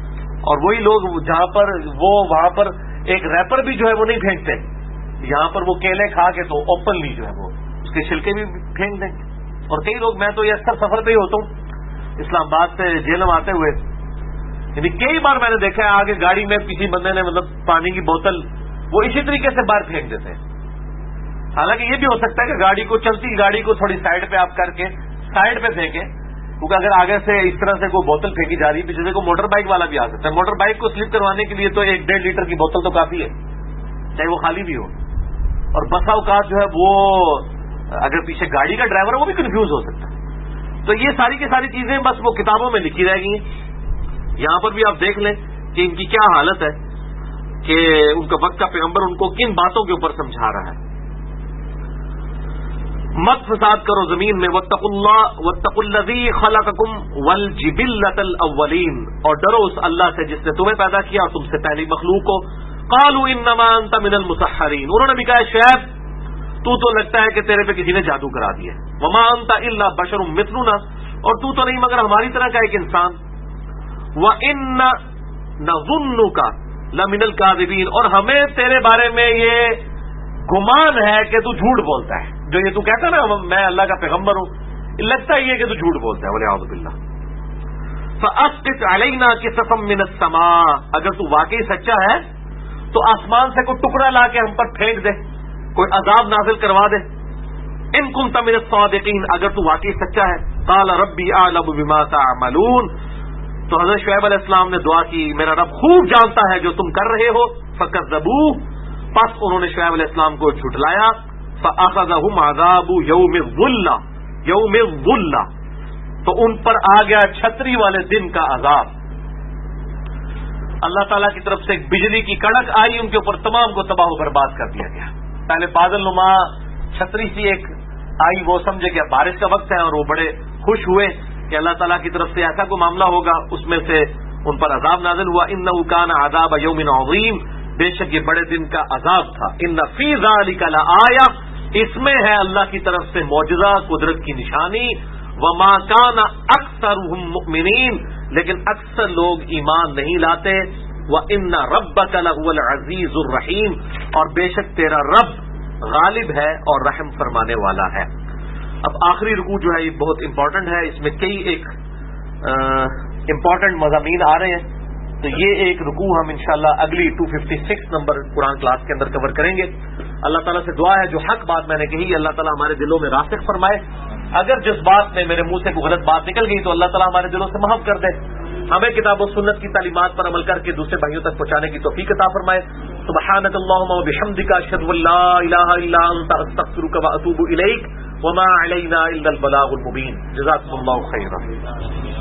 اور وہی لوگ جہاں پر وہ وہاں پر ایک ریپر بھی جو ہے وہ نہیں پھینکتے، یہاں پر وہ کیلے کھا کے تو اوپنلی جو ہے وہ اس کے چھلکے بھی پھینک دیں گے۔ اور کئی لوگ، میں تو یہ اکثر سفر پہ ہی ہوتا ہوں اسلام آباد سے جیلم آتے ہوئے، یعنی کئی بار میں نے دیکھا ہے آگے گاڑی میں کسی بندے نے مطلب پانی کی بوتل وہ اسی طریقے سے باہر پھینک دیتے ہیں۔ حالانکہ یہ بھی ہو سکتا ہے کہ گاڑی کو چلتی گاڑی کو تھوڑی سائڈ پہ آپ کر کے سائڈ پہ پھینکیں، کیونکہ اگر آگے سے اس طرح سے کوئی بوتل پھینکی جا رہی ہے، پیچھے سے کوئی موٹر بائک والا بھی آ سکتا ہے۔ موٹر بائک کو سلپ کروانے کے لیے تو 1.5 لیٹر کی بوتل تو کافی ہے، چاہے وہ خالی بھی ہو۔ اور بسا اوقات جو ہے وہ اگر پیچھے گاڑی کا ڈرائیور ہے وہ بھی کنفیوز ہو سکتا ہے۔ تو یہ ساری کی ساری چیزیں بس وہ کتابوں میں لکھی رہ گئی ہیں۔ یہاں پر بھی آپ دیکھ لیں کہ ان کی کیا حالت ہے کہ ان کا وقت کا پیغمبر ان کو کن باتوں کے اوپر سمجھا رہا ہے۔ مت فساد کرو زمین میں، واتقوا الذی خلقکم والجبلۃ الاولین، اور ڈرو اس اللہ سے جس نے تمہیں پیدا کیا اور تم سے پہلی مخلوق کو۔ قالوا انما انت من المسحرین، انہوں نے بھی کہا شعیب تو لگتا ہے کہ تیرے پہ کسی نے جادو کرا دیا۔ وما انت الا بشر مثلنا، اور تو نہیں مگر ہماری طرح کا ایک انسان۔ وَإِنَّ نَظُنُّكَ لَمِنَ الْكَاذِبِينَ، اور ہمیں تیرے بارے میں یہ گمان ہے کہ تو جھوٹ بولتا ہے، جو یہ تو کہتا ہے نا میں اللہ کا پیغمبر ہوں، لگتا ہی ہے کہ تو جھوٹ بولتا ہے، وَلِعَوْذُ بِاللَّهِ۔ فَأَسْقِطْ عَلَيْنَا كِسَفًا مِّنَ السَّمَاءِ، اگر تو واقعی سچا ہے تو آسمان سے کوئی ٹکڑا لا کے ہم پر پھینک دے، کوئی عذاب نازل کروا دے۔ ان كنت من الصادقین، اگر تو واقعی سچا ہے۔ قال ربی اعلم بما تعملون، تو حضرت شعیب علیہ السلام نے دعا کی میرا رب خوب جانتا ہے جو تم کر رہے ہو۔ فکذبوہ، پس انہوں نے شعیب علیہ السلام کو جھٹلایا۔ فاخذہم عذاب یوم الظلہ، یوم الظلہ، تو ان پر آ گیا چھتری والے دن کا عذاب۔ اللہ تعالیٰ کی طرف سے ایک بجلی کی کڑک آئی، ان کے اوپر تمام کو تباہ و برباد کر دیا گیا۔ پہلے بادل نما چھتری سی ایک آئی، وہ سمجھے کہ بارش کا وقت ہے، اور وہ بڑے خوش ہوئے کہ اللہ تعالیٰ کی طرف سے ایسا کوئی معاملہ ہوگا، اس میں سے ان پر عذاب نازل ہوا۔ انہ کان عذاب یوم عظیم، بے شک یہ بڑے دن کا عذاب تھا۔ ان فی ذلک لآیہ، اس میں ہے اللہ کی طرف سے معجزہ، قدرت کی نشانی۔ وما کان اکثرهم مؤمنین، لیکن اکثر لوگ ایمان نہیں لاتے۔ وان ربک لہو العزیز الرحیم، اور بے شک تیرا رب غالب ہے اور رحم فرمانے والا ہے۔ اب آخری رکوع جو ہے یہ بہت امپورٹنٹ ہے، اس میں کئی ایک امپورٹنٹ مضامین آ رہے ہیں، تو یہ ایک رکوع ہم انشاءاللہ اگلی 256 نمبر قرآن کلاس کے اندر کور کریں گے۔ اللہ تعالیٰ سے دعا ہے جو حق بات میں نے کہی اللہ تعالیٰ ہمارے دلوں میں راسخ فرمائے، اگر جس بات میں میرے منہ سے کوئی غلط بات نکل گئی تو اللہ تعالیٰ ہمارے دلوں سے معاف کر دے، ہمیں کتاب و سنت کی تعلیمات پر عمل کر کے دوسرے بھائیوں تک پہنچانے کی توفیق عطا فرمائے۔ سبحانک اللہم وبحمدک، اشہد ان لا الہ الا انت، استغفرک واتوب الیک، وما علینا الا البلاغ المبین۔ جزاکم اللہ خیرا۔